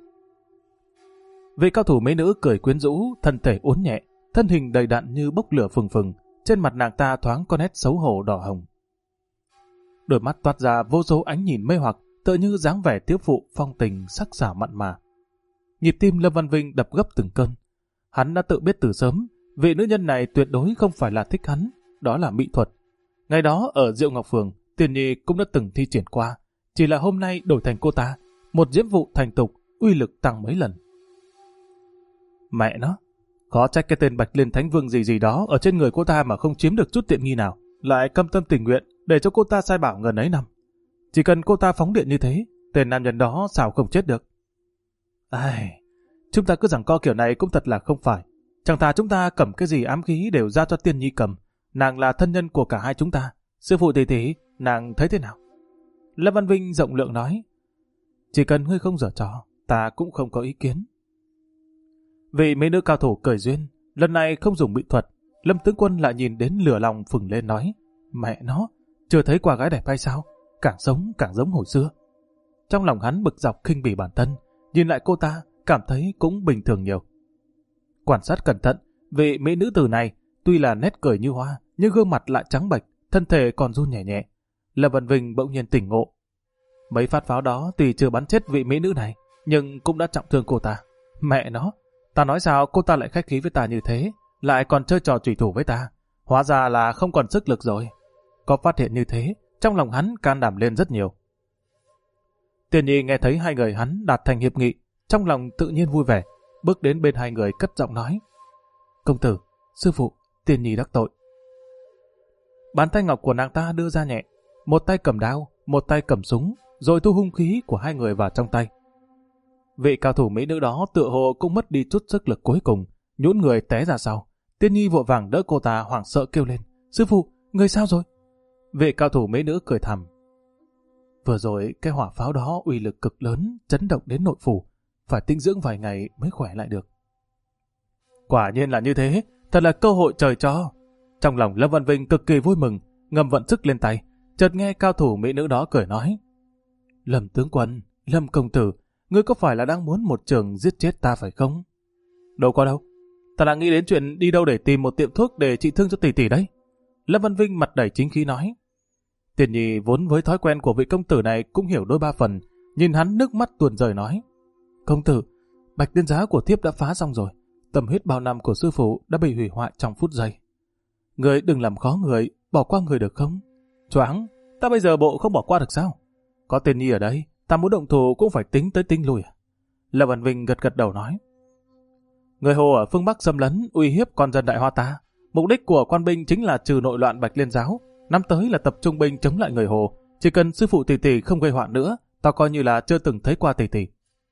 Vị cao thủ mỹ nữ cười quyến rũ, thân thể uốn nhẹ, thân hình đầy đặn như bốc lửa phừng phừng, trên mặt nàng ta thoáng có nét xấu hổ đỏ hồng. Đôi mắt toát ra vô số ánh nhìn mê hoặc, tựa như dáng vẻ thiếu phụ phong tình sắc sảo mặn mà. Nhịp tim Lâm Văn Vinh đập gấp từng cơn. Hắn đã tự biết từ sớm, vị nữ nhân này tuyệt đối không phải là thích hắn, đó là mỹ thuật. Ngày đó ở Diệu Ngọc Phường, Tiền Nhi cũng đã từng thi triển qua, chỉ là hôm nay đổi thành cô ta, một diễm vụ thành tục, uy lực tăng mấy lần. Mẹ nó, có trách cái tên Bạch Liên Thánh Vương gì đó ở trên người cô ta mà không chiếm được chút tiện nghi nào, lại cam tâm tình nguyện để cho cô ta sai bảo ngần ấy năm. Chỉ cần cô ta phóng điện như thế, tên nam nhân đó sao không chết được. Ai, chúng ta cứ rằng co kiểu này cũng thật là không phải. Chẳng thà chúng ta cầm cái gì ám khí đều ra cho Tiên Nhi cầm. Nàng là thân nhân của cả hai chúng ta. Sư phụ tỷ, nàng thấy thế nào? Lâm Văn Vinh rộng lượng nói. Chỉ cần ngươi không giở trò, ta cũng không có ý kiến. Vị mỹ nữ cao thủ cười duyên, lần này không dùng mỹ thuật. Lâm tướng quân lại nhìn đến lửa lòng phừng lên nói. Mẹ nó, chưa thấy qua gái đẹp hay sao? Càng sống càng giống hồi xưa. Trong lòng hắn bực dọc khinh bỉ bản thân, nhìn lại cô ta, cảm thấy cũng bình thường nhiều. Quan sát cẩn thận, vị mỹ nữ tử này, tuy là nét cười như hoa, nhưng gương mặt lại trắng bệch, thân thể còn run nhẹ nhẹ. Lâm Văn Vinh bỗng nhiên tỉnh ngộ. Mấy phát pháo đó tuy chưa bắn chết vị mỹ nữ này, nhưng cũng đã trọng thương cô ta. Mẹ nó, ta nói sao cô ta lại khách khí với ta như thế, lại còn chơi trò chủy thủ với ta. Hóa ra là không còn sức lực rồi. Có phát hiện như thế, trong lòng hắn can đảm lên rất nhiều. Tiền Nhi nghe thấy hai người hắn đạt thành hiệp nghị, trong lòng tự nhiên vui vẻ, bước đến bên hai người cất giọng nói. Công tử, sư phụ, Tiền Nhi đắc tội. Bàn tay ngọc của nàng ta đưa ra nhẹ, một tay cầm đao, một tay cầm súng, rồi thu hung khí của hai người vào trong tay. Vị cao thủ mỹ nữ đó tựa hồ cũng mất đi chút sức lực cuối cùng, nhũn người té ra sau. Tiên Nhi vội vàng đỡ cô ta hoảng sợ kêu lên. Sư phụ, người sao rồi? Vị cao thủ mỹ nữ cười thầm. Vừa rồi cái hỏa pháo đó uy lực cực lớn, chấn động đến nội phủ, phải tĩnh dưỡng vài ngày mới khỏe lại được. Quả nhiên là như thế, thật là cơ hội trời cho. Trong lòng Lâm Văn Vinh cực kỳ vui mừng, ngầm vận sức lên tay, chợt nghe cao thủ mỹ nữ đó cười nói. Lâm tướng quân, Lâm công tử, ngươi có phải là đang muốn một trường giết chết ta phải không? Đâu có đâu, ta đang nghĩ đến chuyện đi đâu để tìm một tiệm thuốc để trị thương cho tỷ đấy. Lâm Văn Vinh mặt đầy chính khí nói. Tiền Nhi vốn với thói quen của vị công tử này cũng hiểu đôi ba phần, nhìn hắn nước mắt tuôn rơi nói. Công tử, bạch liên giá của thiếp đã phá xong rồi, tâm huyết bao năm của sư phụ đã bị hủy hoại trong phút giây. Người đừng làm khó người, bỏ qua người được không? Choáng, ta bây giờ bộ không bỏ qua được sao? Có Tiền Nhi ở đây, ta muốn động thủ cũng phải tính tới tính lui à? Lâm Văn Vinh gật gật đầu nói. Người Hồ ở phương Bắc xâm lấn, uy hiếp con dân Đại Hoa ta. Mục đích của quan binh chính là trừ nội loạn Bạch Liên giáo. Năm tới là tập trung binh chống lại người Hồ. Chỉ cần sư phụ tỷ không gây họa nữa, ta coi như là chưa từng thấy qua tỷ.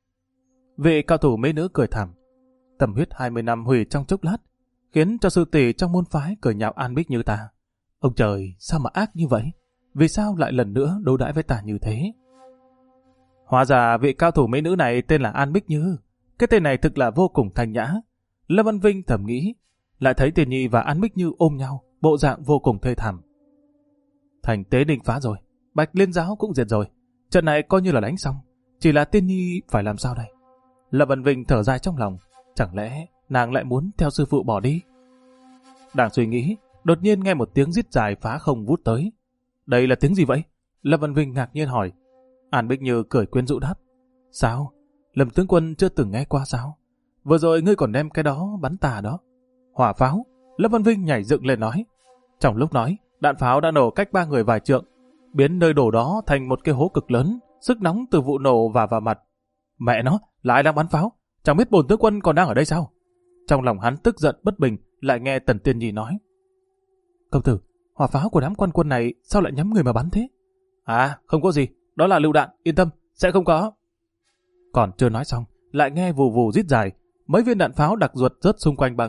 Vị cao thủ mỹ nữ cười thảm. Tâm huyết 20 năm hủy trong chốc lát, khiến cho sư tỷ trong môn phái cười nhạo An Bích Như ta. Ông trời, sao mà ác như vậy? Vì sao lại lần nữa đối đãi với ta như thế? Hóa ra vị cao thủ mỹ nữ này tên là An Bích Như. Cái tên này thực là vô cùng thanh nhã. Lâm Văn Vinh thầm nghĩ, lại thấy Tiền Nhi và An Bích Như ôm nhau, bộ dạng vô cùng thê thảm. Thành Tế Đình phá rồi, Bạch Liên giáo cũng diệt rồi. Trận này coi như là đánh xong, chỉ là Tiên Nhi phải làm sao đây? Lâm Văn Vinh thở dài trong lòng, chẳng lẽ nàng lại muốn theo sư phụ bỏ đi? Đang suy nghĩ, đột nhiên nghe một tiếng rít dài phá không vút tới. Đây là tiếng gì vậy? Lâm Văn Vinh ngạc nhiên hỏi. An Bích Như cười quyến rũ đáp. Sao? Lâm tướng quân chưa từng nghe qua sao? Vừa rồi ngươi còn đem cái đó bắn tà đó. Hỏa pháo? Lâm Văn Vinh nhảy dựng lên nói. Trong lúc nói, đạn pháo đã nổ cách ba người vài trượng, biến nơi đổ đó thành một cái hố cực lớn, sức nóng từ vụ nổ vào mặt. Mẹ nó, lại đang bắn pháo, chẳng biết bổn tướng quân còn đang ở đây sao? Trong lòng hắn tức giận bất bình, lại nghe Tần Tiên Nhi nói. Công tử, hỏa pháo của đám quan quân này sao lại nhắm người mà bắn thế? À, không có gì, đó là lựu đạn, yên tâm, sẽ không có. Còn chưa nói xong, lại nghe vù vù rít dài, mấy viên đạn pháo đặc ruột rớt xung quanh ba người,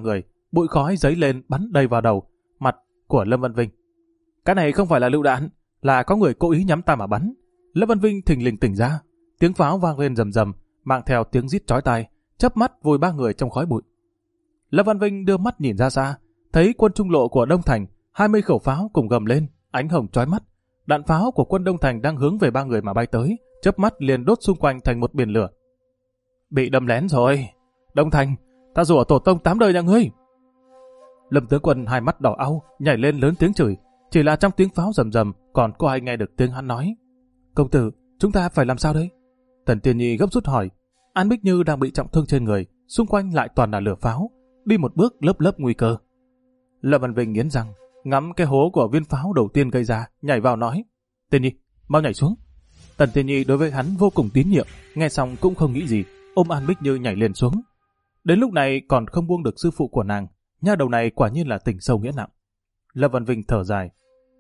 bụi khói dấy lên bắn đầy vào đầu, mặt của Lâm Văn Vinh. Cái này không phải là lựu đạn, là có người cố ý nhắm ta mà bắn. Lâm Văn Vinh thình lình tỉnh ra, tiếng pháo vang lên rầm rầm, mang theo tiếng rít chói tai, chớp mắt vùi ba người trong khói bụi. Lâm Văn Vinh đưa mắt nhìn ra xa, thấy quân trung lộ của Đông Thành, 20 khẩu pháo cùng gầm lên, ánh hồng chói mắt. Đạn pháo của quân Đông Thành đang hướng về ba người mà bay tới, chớp mắt liền đốt xung quanh thành một biển lửa. Bị đâm lén rồi. Đông Thành, ta rủa tổ tông 8 đời nhà ngươi. Lâm tướng quân hai mắt đỏ au, nhảy lên lớn tiếng chửi. Chỉ là trong tiếng pháo rầm rầm, còn có ai nghe được tiếng hắn nói. Công tử, chúng ta phải làm sao đây? Tần Tiên Nhi gấp rút hỏi. An Bích Như đang bị trọng thương trên người, xung quanh lại toàn là lửa pháo, đi một bước lớp lớp nguy cơ. Lâm Văn Vinh nghiến răng, ngắm cái hố của viên pháo đầu tiên gây ra, nhảy vào nói. Tiên Nhi, mau nhảy xuống. Tần Tiên Nhi đối với hắn vô cùng tín nhiệm, nghe xong cũng không nghĩ gì, ôm An Bích Như nhảy liền xuống. Đến lúc này còn không buông được sư phụ của nàng, nha đầu này quả nhiên là tình sâu nghĩa nặng. Lâm Văn Vinh thở dài.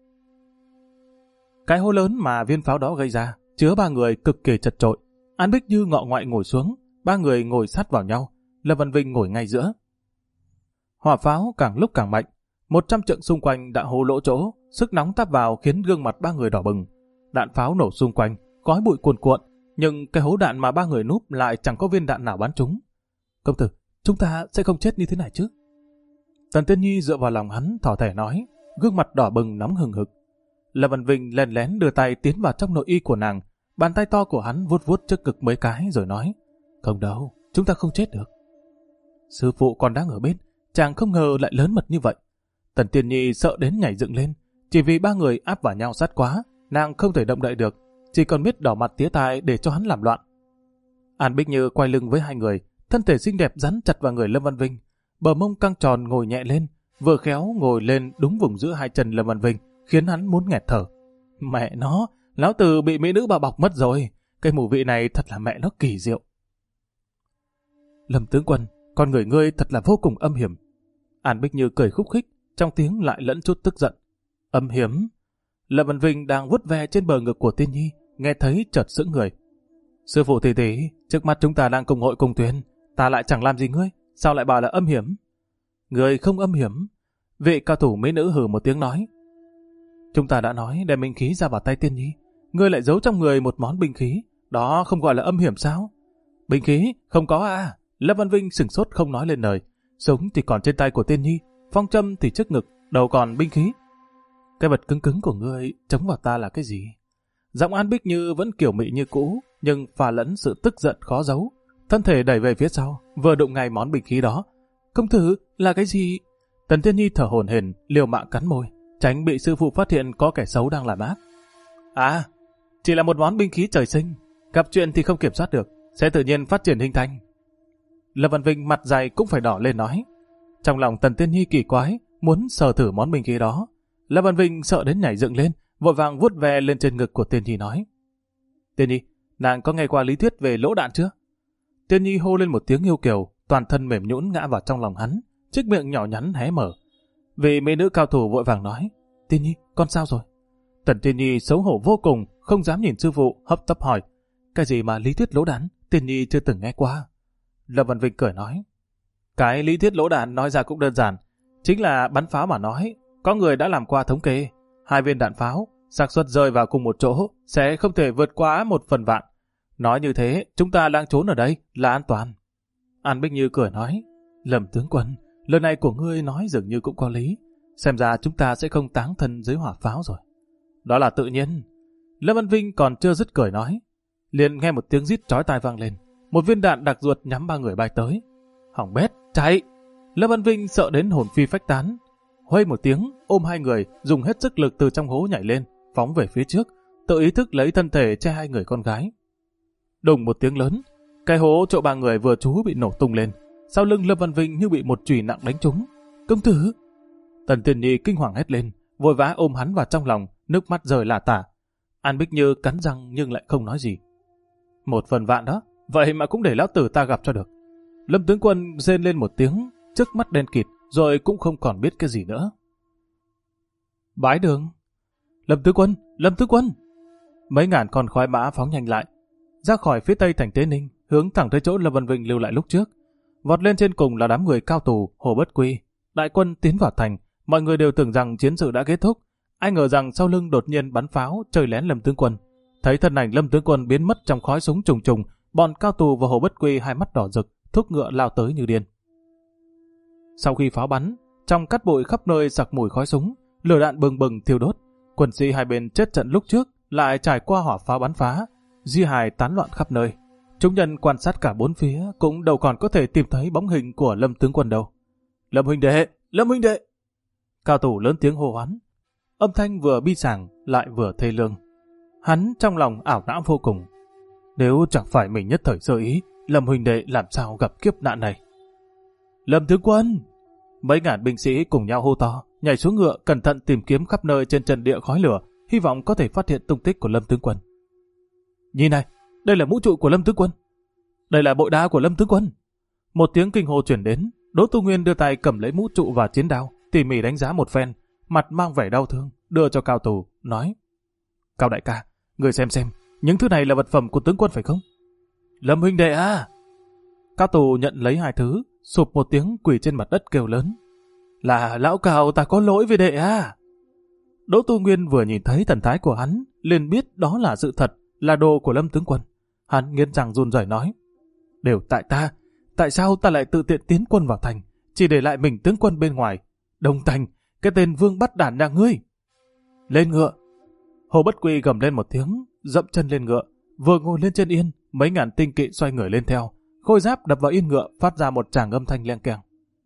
Cái hố lớn mà viên pháo đó gây ra, chứa ba người cực kỳ chật chội. An Bích Như ngọ ngoại ngồi xuống, ba người ngồi sát vào nhau, Lâm Văn Vinh ngồi ngay giữa. Hỏa pháo càng lúc càng mạnh, 100 trượng xung quanh đã hố lỗ chỗ, sức nóng táp vào khiến gương mặt ba người đỏ bừng. Đạn pháo nổ xung quanh, khói bụi cuồn cuộn, nhưng cái hố đạn mà ba người núp lại chẳng có viên đạn nào bắn trúng. Công tử, chúng ta sẽ không chết như thế này chứ? Tần Tiên Nhi dựa vào lòng hắn thỏ thẻ nói, gương mặt đỏ bừng nóng hừng hực. Lâm Văn Vinh lén lén đưa tay tiến vào trong nội y của nàng, bàn tay to của hắn vuốt vuốt trước ngực mấy cái rồi nói, không đâu, chúng ta không chết được. Sư phụ còn đang ở bên, chàng không ngờ lại lớn mật như vậy. Tần Tiên Nhi sợ đến nhảy dựng lên, chỉ vì ba người áp vào nhau sát quá, nàng không thể động đậy được, chỉ còn biết đỏ mặt tía tai để cho hắn làm loạn. An Bích Như quay lưng với hai người, thân thể xinh đẹp rắn chặt vào người Lâm Văn Vinh, bờ mông căng tròn ngồi nhẹ lên, vừa khéo ngồi lên đúng vùng giữa hai chân Lâm Văn Vinh, khiến hắn muốn nghẹt thở. Mẹ nó, lão tử bị mỹ nữ bao bọc mất rồi, cái mùi vị này thật là mẹ nó kỳ diệu. Lâm tướng quân, con người ngươi thật là vô cùng âm hiểm. An Bích Như cười khúc khích, trong tiếng lại lẫn chút tức giận. Âm hiểm? Lâm Văn Vinh đang vuốt ve trên bờ ngực của Tiên Nhi, nghe thấy chợt sững người. Sư phụ tỷ tỷ, trước mắt chúng ta đang cùng hội cùng thuyền, ta lại chẳng làm gì ngươi, sao lại bảo là âm hiểm? Người không âm hiểm. Vị cao thủ mỹ nữ hừ một tiếng nói. Chúng ta đã nói đem binh khí ra vào tay Tiên Nhi, ngươi lại giấu trong người một món binh khí, đó không gọi là âm hiểm sao? Binh khí? Không có à? Lâm Văn Vinh sửng sốt không nói lên lời. Súng thì còn trên tay của Tiên Nhi, phong châm thì trước ngực, đầu còn binh khí. Cái vật cứng cứng của ngươi chống vào ta là cái gì? Giọng An Bích Như vẫn kiểu mị như cũ, nhưng pha lẫn sự tức giận khó giấu. Thân thể đẩy về phía sau, vừa đụng ngay món binh khí đó. Công tử, là cái gì? Tần Tiên Nhi thở hổn hển, liều mạng cắn môi, tránh bị sư phụ phát hiện có kẻ xấu đang làm ác. À, chỉ là một món binh khí trời sinh, gặp chuyện thì không kiểm soát được, sẽ tự nhiên phát triển hình thành. Lâm Văn Vinh mặt dày cũng phải đỏ lên nói. Trong lòng Tần Tiên Nhi kỳ quái, muốn sờ thử món binh khí đó. Lâm Văn Vinh sợ đến nhảy dựng lên, vội vàng vuốt ve lên trên ngực của Tiên Nhi nói. Tiên Nhi, nàng có nghe qua lý thuyết về lỗ đạn chưa? Tiên Nhi hô lên một tiếng yêu kiều, toàn thân mềm nhũn ngã vào trong lòng hắn, chiếc miệng nhỏ nhắn hé mở. Vị mỹ nữ cao thủ vội vàng nói, Tiên Nhi, con sao rồi? Tần Tiên Nhi xấu hổ vô cùng, không dám nhìn sư phụ, hấp tấp hỏi, cái gì mà lý thuyết lỗ đạn? Tiên Nhi chưa từng nghe qua. Lâm Văn Vinh cười nói, cái lý thuyết lỗ đạn nói ra cũng đơn giản, chính là bắn pháo mà nói. Có người đã làm qua thống kê, 2 viên đạn pháo, xác suất rơi vào cùng một chỗ sẽ không thể vượt quá 1/1000. Nói như thế, chúng ta đang trốn ở đây là an toàn. An Bích Như cười nói, Lâm tướng quân, lần này của ngươi nói dường như cũng có lý. Xem ra chúng ta sẽ không táng thân dưới hỏa pháo rồi. Đó là tự nhiên. Lâm Văn Vinh còn chưa dứt cười nói, liền nghe một tiếng rít chói tai vang lên. Một viên đạn đặc ruột nhắm ba người bay tới. Hỏng bét, chạy! Lâm Văn Vinh sợ đến hồn phi phách tán. Huây một tiếng, ôm hai người, dùng hết sức lực từ trong hố nhảy lên, phóng về phía trước, tự ý thức lấy thân thể che hai người con gái. Đùng một tiếng lớn, cái hố chỗ ba người vừa trú bị nổ tung lên. Sau lưng Lâm Văn Vinh như bị một chùy nặng đánh trúng. Công tử! Tần Tiên Nhi kinh hoàng hét lên, vội vã ôm hắn vào trong lòng, nước mắt rơi lả tả. An Bích Như cắn răng nhưng lại không nói gì. 1/1000 đó, vậy mà cũng để lão tử ta gặp cho được. Lâm tướng quân rên lên một tiếng, trước mắt đen kịt, rồi cũng không còn biết cái gì nữa. Bái đường! Lâm tướng quân! Lâm tướng quân! Mấy ngàn con khoái mã phóng nhanh lại, ra khỏi phía tây thành Tế Ninh, hướng thẳng tới chỗ Lâm Văn Vinh lưu lại lúc trước. Vọt lên trên cùng là đám người cao tù, Hồ Bất Quy, đại quân tiến vào thành, mọi người đều tưởng rằng chiến sự đã kết thúc. Ai ngờ rằng sau lưng đột nhiên bắn pháo chơi lén Lâm tướng quân. Thấy thân ảnh Lâm tướng quân biến mất trong khói súng trùng trùng, bọn Cao Tù và Hồ Bất Quy hai mắt đỏ rực, thúc ngựa lao tới như điên. Sau khi pháo bắn, trong cát bụi khắp nơi sặc mùi khói súng, lửa đạn bừng bừng thiêu đốt. Quân sĩ hai bên chết trận lúc trước lại trải qua hỏa pháo bắn phá, di hài tán loạn khắp nơi. Chúng nhân quan sát cả bốn phía cũng đâu còn có thể tìm thấy bóng hình của Lâm tướng quân đâu. Lâm huynh đệ, Lâm huynh đệ! Cao Tù lớn tiếng hô hoán, âm thanh vừa bi sảng lại vừa thê lương. Hắn trong lòng ảo não vô cùng. Nếu chẳng phải mình nhất thời sơ ý, Lâm huynh đệ làm sao gặp kiếp nạn này? Lâm tướng quân! Mấy ngàn binh sĩ cùng nhau hô to, nhảy xuống ngựa cẩn thận tìm kiếm khắp nơi trên trận địa khói lửa, hy vọng có thể phát hiện tung tích của Lâm tướng quân. Nhìn này, đây là mũ trụ của Lâm tướng quân. Đây là bội đao của Lâm tướng quân. Một tiếng kinh hô chuyển đến, Đỗ Tu Nguyên đưa tay cầm lấy mũ trụ và chiến đao, tỉ mỉ đánh giá một phen, mặt mang vẻ đau thương, đưa cho Cao Tù, nói: Cao đại ca, người xem, những thứ này là vật phẩm của tướng quân phải không? Lâm huynh đệ à! Cao Tù nhận lấy hai thứ, sụp một tiếng quỳ trên mặt đất kêu lớn: Là lão Cao, ta có lỗi với đệ à! Đỗ Tu Nguyên vừa nhìn thấy thần thái của hắn, liền biết đó là sự thật, là đồ của Lâm tướng quân. Hắn nghiến răng run rẩy nói: Đều tại ta, tại sao ta lại tự tiện tiến quân vào thành, chỉ để lại mình tướng quân bên ngoài? Đông Thành, cái tên vương bắt đản nhà ngươi! Lên ngựa! Hồ Bất Quy gầm lên một tiếng, dậm chân lên ngựa, vừa ngồi lên trên yên, mấy ngàn tinh kỵ xoay người lên theo, khôi giáp đập vào yên ngựa phát ra một tràng âm thanh leng keng.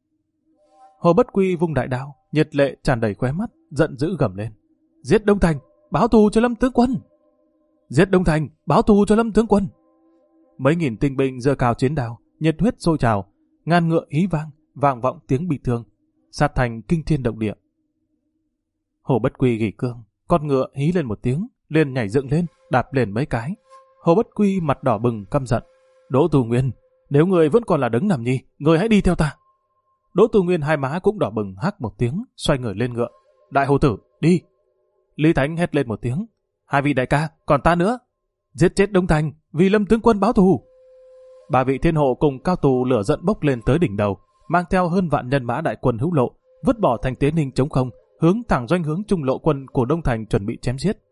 Hồ Bất Quy vung đại đao, nhiệt lệ tràn đầy khóe mắt, giận dữ gầm lên: Giết Đông Thành, báo thù cho Lâm tướng quân! Giết Đông Thành, báo thù cho Lâm tướng quân! Mấy nghìn tinh binh giơ cao chiến đao, nhiệt huyết sôi trào, ngàn ngựa hí vang, vang vọng tiếng bi thương, sát thành kinh thiên động địa. Hồ Bất Quy gỉ cương, con ngựa hí lên một tiếng, liền nhảy dựng lên, đạp lên mấy cái. Hồ Bất Quy mặt đỏ bừng căm giận: Đỗ Tu Nguyên, nếu người vẫn còn là đấng Nam Nhi, người hãy đi theo ta. Đỗ Tu Nguyên hai má cũng đỏ bừng, hắc một tiếng, xoay người lên ngựa: Đại hồ tử, đi! Lý Thánh hét lên một tiếng: Hai vị đại ca, còn ta nữa! Giết chết Đông Thành, vì Lâm tướng quân báo thù! Ba vị thiên hộ cùng Cao Tù lửa giận bốc lên tới đỉnh đầu, mang theo hơn vạn nhân mã đại quân hữu lộ, vứt bỏ thành Tế Ninh trống không, hướng thẳng doanh hướng trung lộ quân của Đông Thành chuẩn bị chém giết.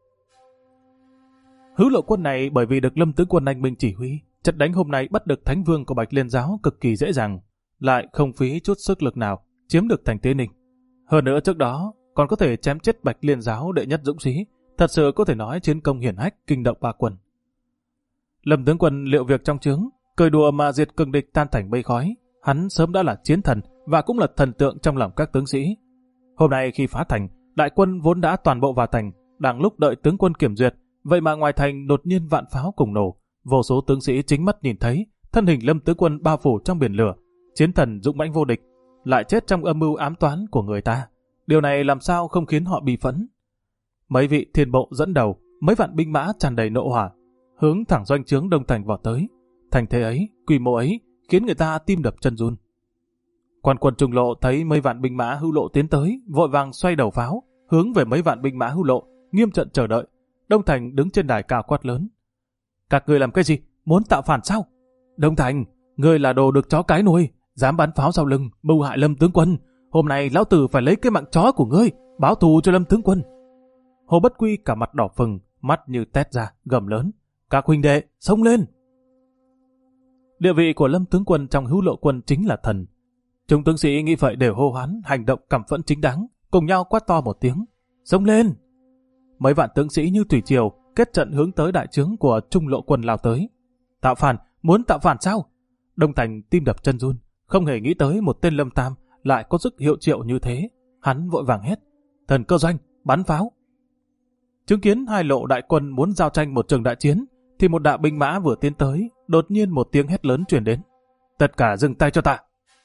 Hữu lộ quân này bởi vì được Lâm tướng quân anh minh chỉ huy, trận đánh hôm nay bắt được Thánh Vương của Bạch Liên giáo cực kỳ dễ dàng, lại không phí chút sức lực nào chiếm được thành Tế Ninh. Hơn nữa trước đó còn có thể chém chết Bạch Liên giáo đệ nhất dũng sĩ, thật sự có thể nói chiến công hiển hách kinh động ba quân. Lâm tướng quân liệu việc trong trướng, cười đùa mà diệt cường địch tan thành mây khói. Hắn sớm đã là chiến thần và cũng là thần tượng trong lòng các tướng sĩ. Hôm nay khi phá thành, đại quân vốn đã toàn bộ vào thành, đang lúc đợi tướng quân kiểm duyệt, vậy mà ngoài thành đột nhiên vạn pháo cùng nổ, vô số tướng sĩ chính mắt nhìn thấy thân hình Lâm tướng quân bao phủ trong biển lửa, chiến thần dũng mãnh vô địch, lại chết trong âm mưu ám toán của người ta. Điều này làm sao không khiến họ bi phẫn? Mấy vị thiên bộ dẫn đầu, mấy vạn binh mã tràn đầy nộ hỏa, hướng thẳng doanh trướng Đông Thành vào tới. Thành thế ấy, quy mô ấy, khiến người ta tim đập chân run. Quan quân trung lộ thấy mấy vạn binh mã hưu lộ tiến tới, vội vàng xoay đầu pháo, hướng về mấy vạn binh mã hưu lộ, nghiêm trận chờ đợi. Đông Thành đứng trên đài cao quát lớn: Các người làm cái gì? Muốn tạo phản sao? Đông Thành, ngươi là đồ được chó cái nuôi, dám bắn pháo sau lưng, mưu hại Lâm tướng quân. Hôm nay lão tử phải lấy cái mạng chó của ngươi, báo thù cho Lâm tướng quân. Hồ Bất Quy cả mặt đỏ phừng, mắt như tét ra, gầm lớn: Các huynh đệ, xông lên! Địa vị của Lâm tướng quân trong hữu lộ quân chính là thần. Chúng tướng sĩ nghĩ vậy đều hô hoán, hành động căm phẫn chính đáng, cùng nhau quát to một tiếng: Xông lên! Mấy vạn tướng sĩ như thủy triều kết trận hướng tới đại trướng của trung lộ quân lao tới. Tạo phản, muốn tạo phản sao? Đông Thành tim đập chân run, không hề nghĩ tới một tên Lâm Tam lại có sức hiệu triệu như thế. Hắn vội vàng hét: Thần Cơ Doanh, bắn pháo! Chứng kiến hai lộ đại quân muốn giao tranh một trường đại chiến, thì một đạo binh mã vừa tiến tới, đột nhiên một tiếng hét lớn truyền đến: Tất cả dừng tay cho ta!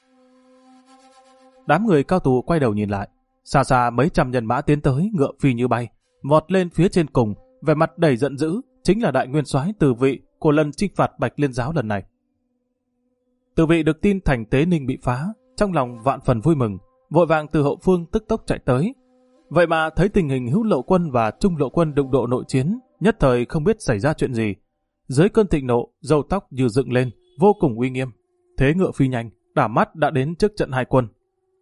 Đám người Cao Tù quay đầu nhìn lại, xa xa mấy trăm nhân mã tiến tới, ngựa phi như bay, vọt lên phía trên cùng, vẻ mặt đầy giận dữ, chính là đại nguyên soái Từ Vị của lần chinh phạt Bạch Liên giáo lần này. Từ Vị được tin thành Tế Ninh bị phá, trong lòng vạn phần vui mừng, vội vàng từ hậu phương tức tốc chạy tới. Vậy mà thấy tình hình hữu lộ quân và trung lộ quân đụng độ nội chiến, nhất thời không biết xảy ra chuyện gì. Dưới cơn thịnh nộ, râu tóc như dựng lên, vô cùng uy nghiêm. Thế ngựa phi nhanh, đảo mắt đã đến trước trận hai quân.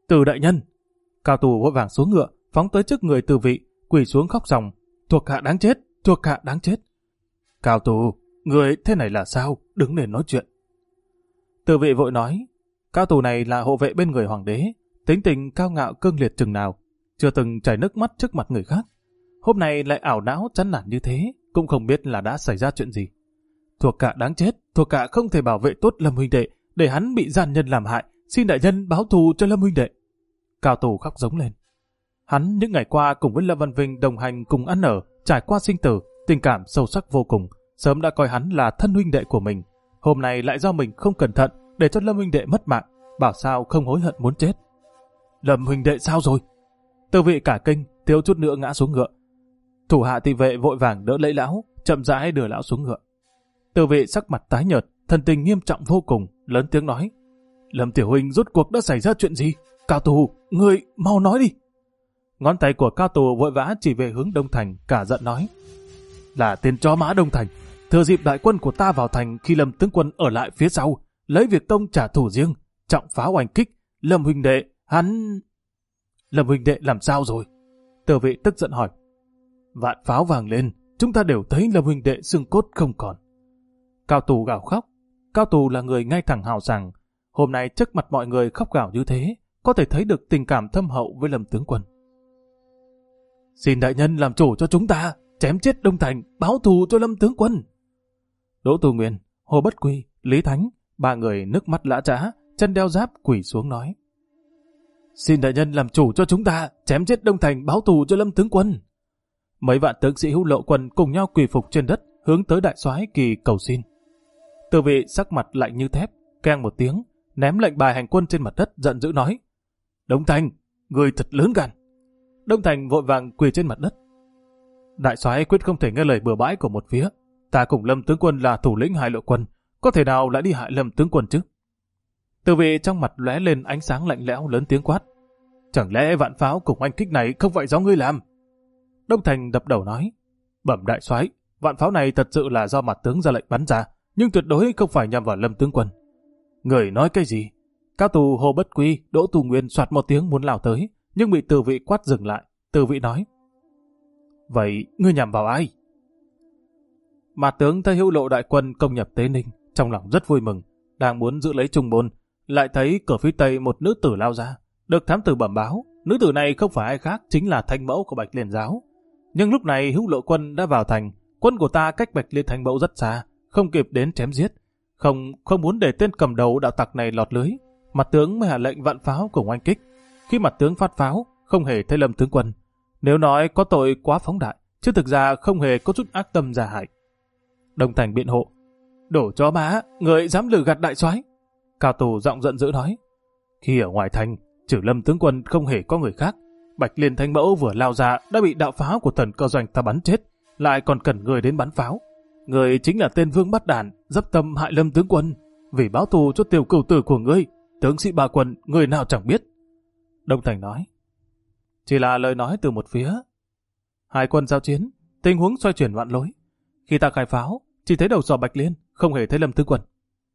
Từ đại nhân! Cao tù vội vàng xuống ngựa, phóng tới trước người Từ vị, quỳ xuống khóc ròng. Thuộc hạ đáng chết, thuộc hạ đáng chết. Cao tù, người thế này là sao? Đứng lên nói chuyện. Từ vị vội nói, cao tù này là hộ vệ bên người hoàng đế, tính tình cao ngạo cương liệt chừng nào, chưa từng chảy nước mắt trước mặt người khác. Hôm nay lại ảo não chán nản như thế, cũng không biết là đã xảy ra chuyện gì. Thuộc hạ đáng chết, thuộc hạ không thể bảo vệ tốt Lâm huynh đệ, để hắn bị gian nhân làm hại, xin đại nhân báo thù cho Lâm huynh đệ. Cao tù khóc giống lên. Hắn những ngày qua cùng với Lâm Văn Vinh đồng hành cùng ăn ở, trải qua sinh tử, tình cảm sâu sắc vô cùng, sớm đã coi hắn là thân huynh đệ của mình. Hôm nay lại do mình không cẩn thận để cho Lâm huynh đệ mất mạng, bảo sao không hối hận muốn chết. Lâm huynh đệ sao rồi? Từ vị cả kinh, thiếu chút nữa ngã xuống ngựa. Thủ hạ thị vệ vội vàng đỡ lấy lão, chậm rãi đưa lão xuống ngựa. Từ vị sắc mặt tái nhợt, thần tình nghiêm trọng vô cùng, lớn tiếng nói: Lâm tiểu huynh rốt cuộc đã xảy ra chuyện gì? Cao tù, ngươi mau nói đi. Ngón tay của cao tù vội vã chỉ về hướng Đông Thành, cả giận nói: Là tên chó má Đông Thành, thừa dịp đại quân của ta vào thành khi Lâm tướng quân ở lại phía sau, lấy việc tông trả thù riêng, trọng pháo oanh kích. Lâm huynh đệ, hắn... Lâm huynh đệ làm sao rồi? Từ vị tức giận hỏi. Vạn pháo vàng lên, chúng ta đều thấy Lâm huynh đệ xương cốt không còn. Cao tù gào khóc. Cao tù là người ngay thẳng hào sảng, hôm nay trước mặt mọi người khóc gào như thế, có thể thấy được tình cảm thâm hậu với Lâm tướng quân. Xin đại nhân làm chủ cho chúng ta, chém chết Đông Thành, báo thù cho Lâm tướng quân. Đỗ Tu Nguyên, Hồ Bất Quy, Lý Thánh, ba người nước mắt lã trã, chân đeo giáp quỳ xuống nói: Xin đại nhân làm chủ cho chúng ta, chém chết Đông Thành, báo thù cho Lâm tướng quân. Mấy vạn tướng sĩ Hữu Lộ quân cùng nhau quỳ phục trên đất, hướng tới đại soái Kỳ cầu xin. Từ vị sắc mặt lạnh như thép, keng một tiếng, ném lệnh bài hành quân trên mặt đất, giận dữ nói: Đông Thành, người thật lớn gan. Đông Thành vội vàng quỳ trên mặt đất. Đại soái quyết không thể nghe lời bừa bãi của một phía. Ta cùng Lâm tướng quân là thủ lĩnh hai lộ quân, có thể nào lại đi hại Lâm tướng quân chứ? Từ vị trong mặt lóe lên ánh sáng lạnh lẽo, lớn tiếng quát: Chẳng lẽ vạn pháo cùng oanh kích này không phải do ngươi làm? Đông Thành đập đầu nói: Bẩm đại soái, vạn pháo này thật sự là do mặt tướng ra lệnh bắn ra, nhưng tuyệt đối không phải nhằm vào Lâm tướng quân. Người nói cái gì? Cao tù Hồ Bất Quy, Đỗ Tu Nguyên soạt một tiếng muốn lao tới, nhưng bị Từ vị quát dừng lại. Từ vị nói: Vậy ngươi nhằm vào ai? Mặt tướng thấy Hữu Lộ đại quân công nhập Tế Ninh, trong lòng rất vui mừng, đang muốn giữ lấy Trung Môn, lại thấy cửa phía tây một nữ tử lao ra. Được thám tử bẩm báo, nữ tử này không phải ai khác, chính là Thanh Mẫu của Bạch Liên giáo. Nhưng lúc này Hữu Lộ quân đã vào thành, quân của ta cách Bạch Liên Thanh Mẫu rất xa, không kịp đến chém giết, không muốn để tên cầm đầu đạo tặc này lọt lưới. Mặt tướng mới hạ lệnh vạn pháo cùng oanh kích. Khi mặt tướng phát pháo, không hề thấy Lâm tướng quân. Nếu nói có tội quá phóng đại, chứ thực ra không hề có chút ác tâm giả hại. Đông Thành biện hộ: Đổ chó má, người dám lừa gạt đại soái. Cao tù giọng giận dữ nói: Khi ở ngoài thành, trừ Lâm tướng quân không hề có người khác. Bạch Liên Thanh Mẫu vừa lao ra đã bị đạo pháo của Thần Cơ Doanh ta bắn chết, lại còn cần người đến bắn pháo. Người chính là tên Vương Bát Đản, dấp tâm hại Lâm tướng quân, vì báo thù cho tiểu cửu tử của ngươi, tướng sĩ ba quân người nào chẳng biết. Đông Thành nói: Chỉ là lời nói từ một phía. Hai quân giao chiến, tình huống xoay chuyển vạn lối. Khi ta khai pháo, chỉ thấy đầu sò Bạch Liên, không hề thấy Lâm tướng quân.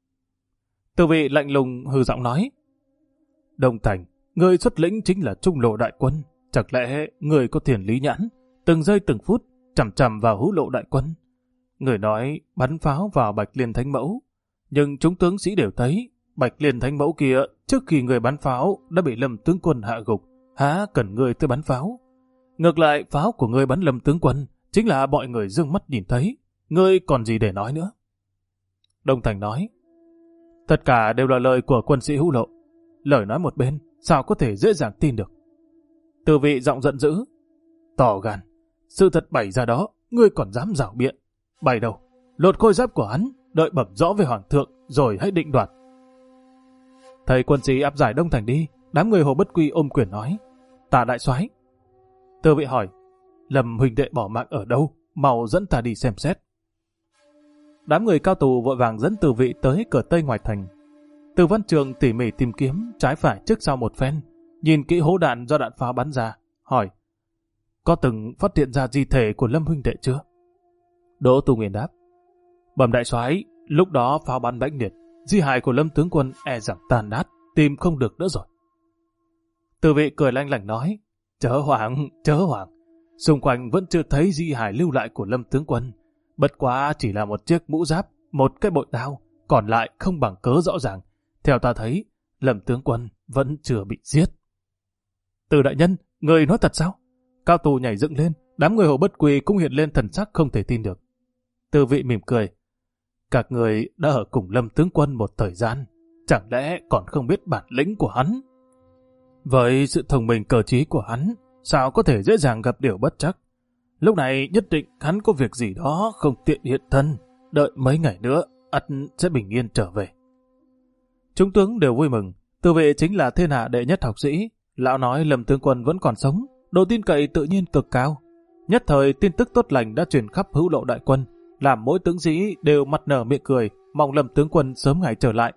Từ vị lạnh lùng hừ giọng nói: Đông Thành, người xuất lĩnh chính là Trung Lộ đại quân, chẳng lẽ người có tiền lý nhãn, từng giây từng phút chằm chằm vào Hữu Lộ đại quân? Người nói bắn pháo vào Bạch Liên Thánh Mẫu, nhưng chúng tướng sĩ đều thấy Bạch Liên Thánh Mẫu kia trước khi người bắn pháo đã bị Lâm tướng quân hạ gục, há cần người tới bắn pháo? Ngược lại, pháo của người bắn Lâm tướng quân chính là mọi người dương mắt nhìn thấy, ngươi còn gì để nói nữa? Đông Thành nói: Tất cả đều là lời của quân sĩ Hữu Lộ, lời nói một bên sao có thể dễ dàng tin được? Từ vị giọng giận dữ: Tỏ gan, sự thật bày ra đó, ngươi còn dám rảo biện? Bày đầu, lột khôi giáp của hắn, đợi bẩm rõ về hoàng thượng rồi hãy định đoạt. Thầy quân sĩ áp giải Đông Thành đi. Đám người Hồ Bất Quy ôm quyền nói: Tạ đại soái. Từ vị hỏi: Lâm huynh đệ bỏ mạng ở đâu? Mau dẫn ta đi xem xét. Đám người cao tù vội vàng dẫn Từ vị tới cửa tây ngoài thành. Từ Văn Trường tỉ mỉ tìm kiếm trái phải trước sau một phen, nhìn kỹ hố đạn do đạn pháo bắn ra, hỏi: Có từng phát hiện ra di thể của Lâm huynh đệ chưa? Đỗ Tu Nguyên đáp: Bẩm đại soái, lúc đó pháo bắn mãnh liệt, di hài của Lâm tướng quân e rằng tàn nát, tìm không được nữa rồi. Từ vị cười lanh lảnh nói, chớ hoảng. Xung quanh vẫn chưa thấy di hài lưu lại của Lâm tướng quân. Bất quá chỉ là một chiếc mũ giáp, một cái bội đao, còn lại không bằng cớ rõ ràng. Theo ta thấy, Lâm tướng quân vẫn chưa bị giết. Từ đại nhân, người nói thật sao? Cao tù nhảy dựng lên, đám người Hồ Bất Quy cũng hiện lên thần sắc không thể tin được. Từ vị mỉm cười, các người đã ở cùng Lâm tướng quân một thời gian, chẳng lẽ còn không biết bản lĩnh của hắn? Với sự thông minh cờ trí của hắn, sao có thể dễ dàng gặp điều bất trắc? Lúc này nhất định hắn có việc gì đó không tiện hiện thân, đợi mấy ngày nữa, ắt sẽ bình yên trở về. Chúng tướng đều vui mừng, Từ vệ chính là thiên hạ đệ nhất học sĩ, lão nói Lâm tướng quân vẫn còn sống, độ tin cậy tự nhiên cực cao. Nhất thời tin tức tốt lành đã truyền khắp hữu lộ đại quân, làm mỗi tướng sĩ đều mặt nở miệng cười, mong Lâm tướng quân sớm ngày trở lại.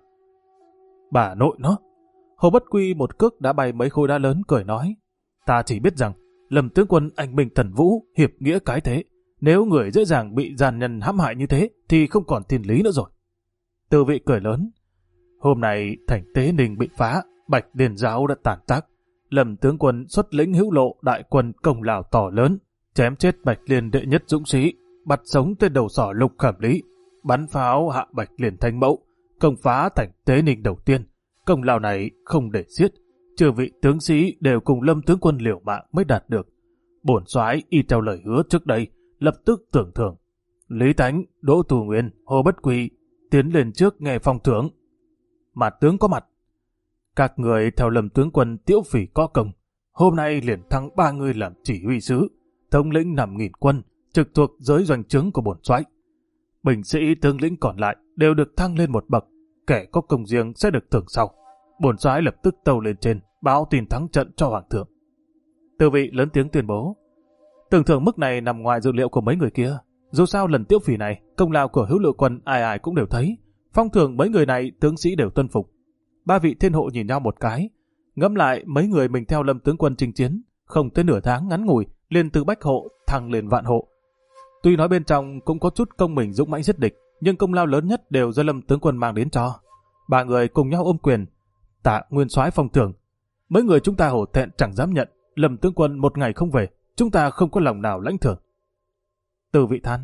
Bà nội nó! Hồ Bất Quy một cước đã bay mấy khối đá lớn cười nói, ta chỉ biết rằng Lâm tướng quân anh minh thần vũ, hiệp nghĩa cái thế. Nếu người dễ dàng bị gian nhân hãm hại như thế thì không còn thiên lý nữa rồi. Từ vị cười lớn, hôm nay thành Tế Ninh bị phá, Bạch Điền giáo đã tàn tác. Lâm tướng quân xuất lĩnh hữu lộ đại quân công lao to lớn, chém chết Bạch Liên đệ nhất dũng sĩ, bắt sống tên đầu sỏ Lục Khảm Lý, bắn pháo hạ Bạch Liên Thanh Mẫu, công phá thành Tế Ninh đầu tiên. Công lao này không để xiết, chư vị tướng sĩ đều cùng Lâm tướng quân liều mạng mới đạt được. Bổn soái y theo lời hứa trước đây, lập tức tưởng thưởng. Lý Tánh, Đỗ Tù Nguyên, Hồ Bất Quy tiến lên trước nghe phong thưởng. Mà tướng có mặt. Các người theo Lâm tướng quân Tiễu Phỉ có công, hôm nay liền thăng 3 người làm chỉ huy sứ, thống lĩnh 5.000 quân, trực thuộc giới doanh trướng của bổn soái. Binh sĩ tướng lĩnh còn lại đều được thăng lên một bậc, kẻ có công riêng sẽ được thưởng sau. Bổn soái lập tức tâu lên trên, báo tin thắng trận cho hoàng thượng. Từ vị lớn tiếng tuyên bố, tưởng thưởng mức này nằm ngoài dự liệu của mấy người kia. Dù sao lần Tiễu Phỉ này, công lao của hữu lự quân ai ai cũng đều thấy. Phong thưởng mấy người này tướng sĩ đều tuân phục. 3 vị thiên hộ nhìn nhau một cái, ngẫm lại mấy người mình theo Lâm tướng quân chinh chiến, không tới nửa tháng ngắn ngủi liền từ bách hộ thăng lên vạn hộ. Tuy nói bên trong cũng có chút công mình dũng mãnh giết địch, nhưng công lao lớn nhất đều do Lâm tướng quân mang đến cho. 3 người cùng nhau ôm quyền, tạ nguyên soái phong thưởng. Mấy người chúng ta hổ thẹn chẳng dám nhận, Lâm tướng quân một ngày không về, chúng ta không có lòng nào lãnh thưởng. Từ vị than,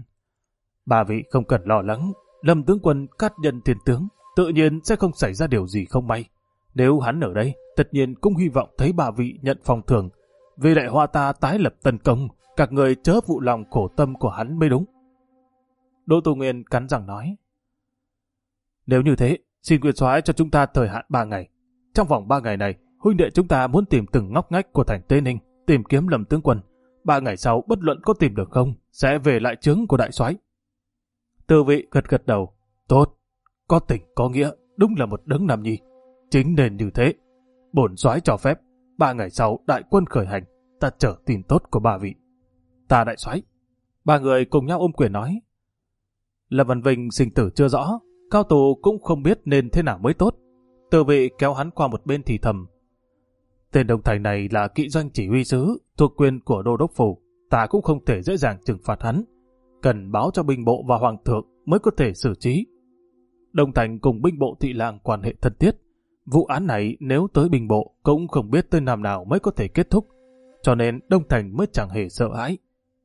3 vị không cần lo lắng, Lâm tướng quân cát nhân thiên tướng, tự nhiên sẽ không xảy ra điều gì không may. Nếu hắn ở đây, tất nhiên cũng hy vọng thấy 3 vị nhận phong thưởng. Vì đại hoa ta tái lập tấn công, các người chớ phụ lòng khổ tâm của hắn mới đúng. Đỗ Tù Nguyên cắn răng nói, nếu như thế, xin nguyên soái cho chúng ta thời hạn 3 ngày. Trong vòng 3 ngày này, huynh đệ chúng ta muốn tìm từng ngóc ngách của thành Tế Ninh, tìm kiếm Lâm tướng quân. 3 ngày sau, bất luận có tìm được không, sẽ về lại trướng của đại soái. Từ vị gật gật đầu, tốt, có tình có nghĩa, đúng là một đấng nam nhi. Chính nên như thế. Bổn soái cho phép, 3 ngày sau đại quân khởi hành, ta chờ tin tốt của 3 vị. Ta đại soái. 3 người cùng nhau ôm quyền nói. Lâm Văn Vinh sinh tử chưa rõ, Cao Tù cũng không biết nên thế nào mới tốt. Từ vị kéo hắn qua một bên thì thầm. Tên Đông Thành này là kỵ doanh chỉ huy sứ, thuộc quyền của đô đốc phủ, ta cũng không thể dễ dàng trừng phạt hắn. Cần báo cho binh bộ và hoàng thượng mới có thể xử trí. Đông Thành cùng binh bộ thị lang quan hệ thân thiết. Vụ án này nếu tới binh bộ cũng không biết tới năm nào mới có thể kết thúc, cho nên Đông Thành mới chẳng hề sợ hãi.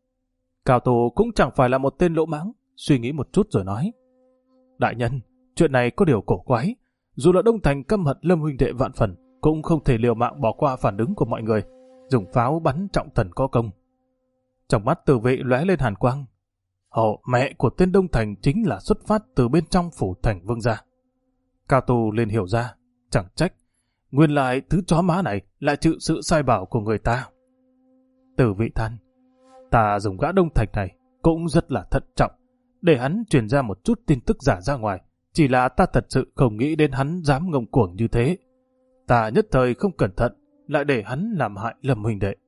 Cao Tù cũng chẳng phải là một tên lỗ mãng, suy nghĩ một chút rồi nói. Đại nhân, chuyện này có điều cổ quái. Dù là Đông Thành căm hận Lâm huynh đệ vạn phần, cũng không thể liều mạng bỏ qua phản ứng của mọi người, dùng pháo bắn trọng thần có công. Trong mắt Từ Vệ lóe lên hàn quang. Họ mẹ của tên Đông Thành chính là xuất phát từ bên trong phủ thành Vương gia. Cao Tù liền hiểu ra, chẳng trách, nguyên lại thứ chó má này lại chịu sự sai bảo của người ta. Từ Vị than, ta dùng gã Đông Thành này cũng rất là thận trọng, để hắn truyền ra một chút tin tức giả ra ngoài, chỉ là ta thật sự không nghĩ đến hắn dám ngông cuồng như thế. Ta nhất thời không cẩn thận, lại để hắn làm hại Lâm huynh đệ.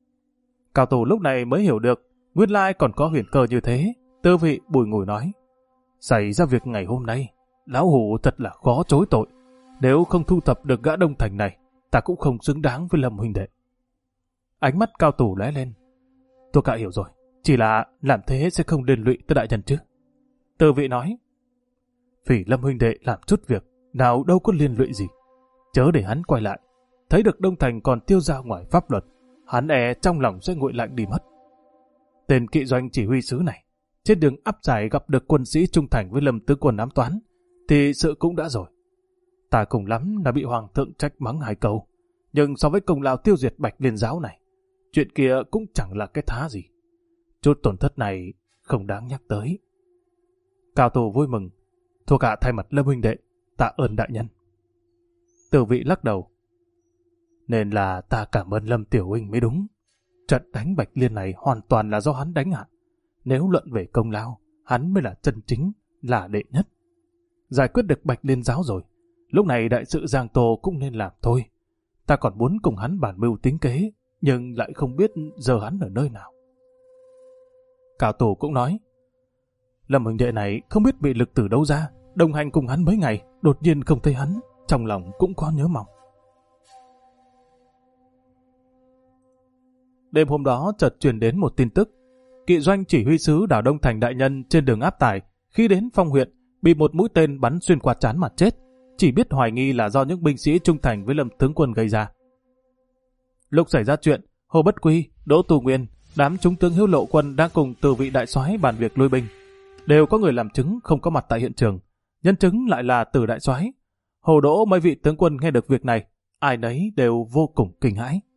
Cao Tù lúc này mới hiểu được, nguyên lai còn có huyền cơ như thế. Từ Vị bùi ngùi nói, xảy ra việc ngày hôm nay, lão hủ thật là khó chối tội. Nếu không thu thập được gã Đông Thành này, ta cũng không xứng đáng với Lâm huynh đệ. Ánh mắt Cao Tù lóe lên. Tôi cả hiểu rồi, chỉ là làm thế sẽ không liên lụy tới đại nhân chứ. Từ Vị nói, vì Lâm huynh đệ làm chút việc, nào đâu có liên lụy gì. Chớ để hắn quay lại, thấy được Đông Thành còn tiêu dao ngoài pháp luật, hắn e trong lòng sẽ nguội lạnh đi mất. Tên kỵ doanh chỉ huy sứ này, trên đường áp giải gặp được quân sĩ trung thành với Lâm tướng quân ám toán, thì sự cũng đã rồi. Ta cùng lắm là bị hoàng thượng trách mắng 2 câu, nhưng so với công lao tiêu diệt Bạch Liên giáo này, chuyện kia cũng chẳng là cái thá gì. Chút tổn thất này không đáng nhắc tới. Cao Tù vui mừng, thuộc hạ thay mặt Lâm huynh đệ, tạ ơn đại nhân. Từ Vị lắc đầu. Nên là ta cảm ơn Lâm tiểu huynh mới đúng. Trận đánh Bạch Liên này hoàn toàn là do hắn đánh ạ. Nếu luận về công lao, hắn mới là chân chính, là đệ nhất. Giải quyết được Bạch Liên giáo rồi, lúc này đại sự Giang Tô cũng nên làm thôi. Ta còn muốn cùng hắn bàn mưu tính kế, nhưng lại không biết giờ hắn ở nơi nào. Cao Tù cũng nói, Lâm huynh đệ này không biết bị lực tử đâu ra, đồng hành cùng hắn mấy ngày, đột nhiên không thấy hắn, trong lòng cũng có nhớ mong. Đêm hôm đó chợt truyền đến một tin tức, kỵ doanh chỉ huy sứ đảo Đông Thành đại nhân trên đường áp tải, khi đến Phong huyện, bị một mũi tên bắn xuyên qua trán mà chết, chỉ biết hoài nghi là do những binh sĩ trung thành với Lâm tướng quân gây ra. Lúc xảy ra chuyện, Hồ Bất Quy, Đỗ Tu Nguyên, đám chúng tướng Hiếu Lộ quân đang cùng Từ Vị đại soái bàn việc lui binh, đều có người làm chứng không có mặt tại hiện trường, nhân chứng lại là Từ đại soái. Hồ Đỗ mấy vị tướng quân nghe được việc này, ai nấy đều vô cùng kinh hãi.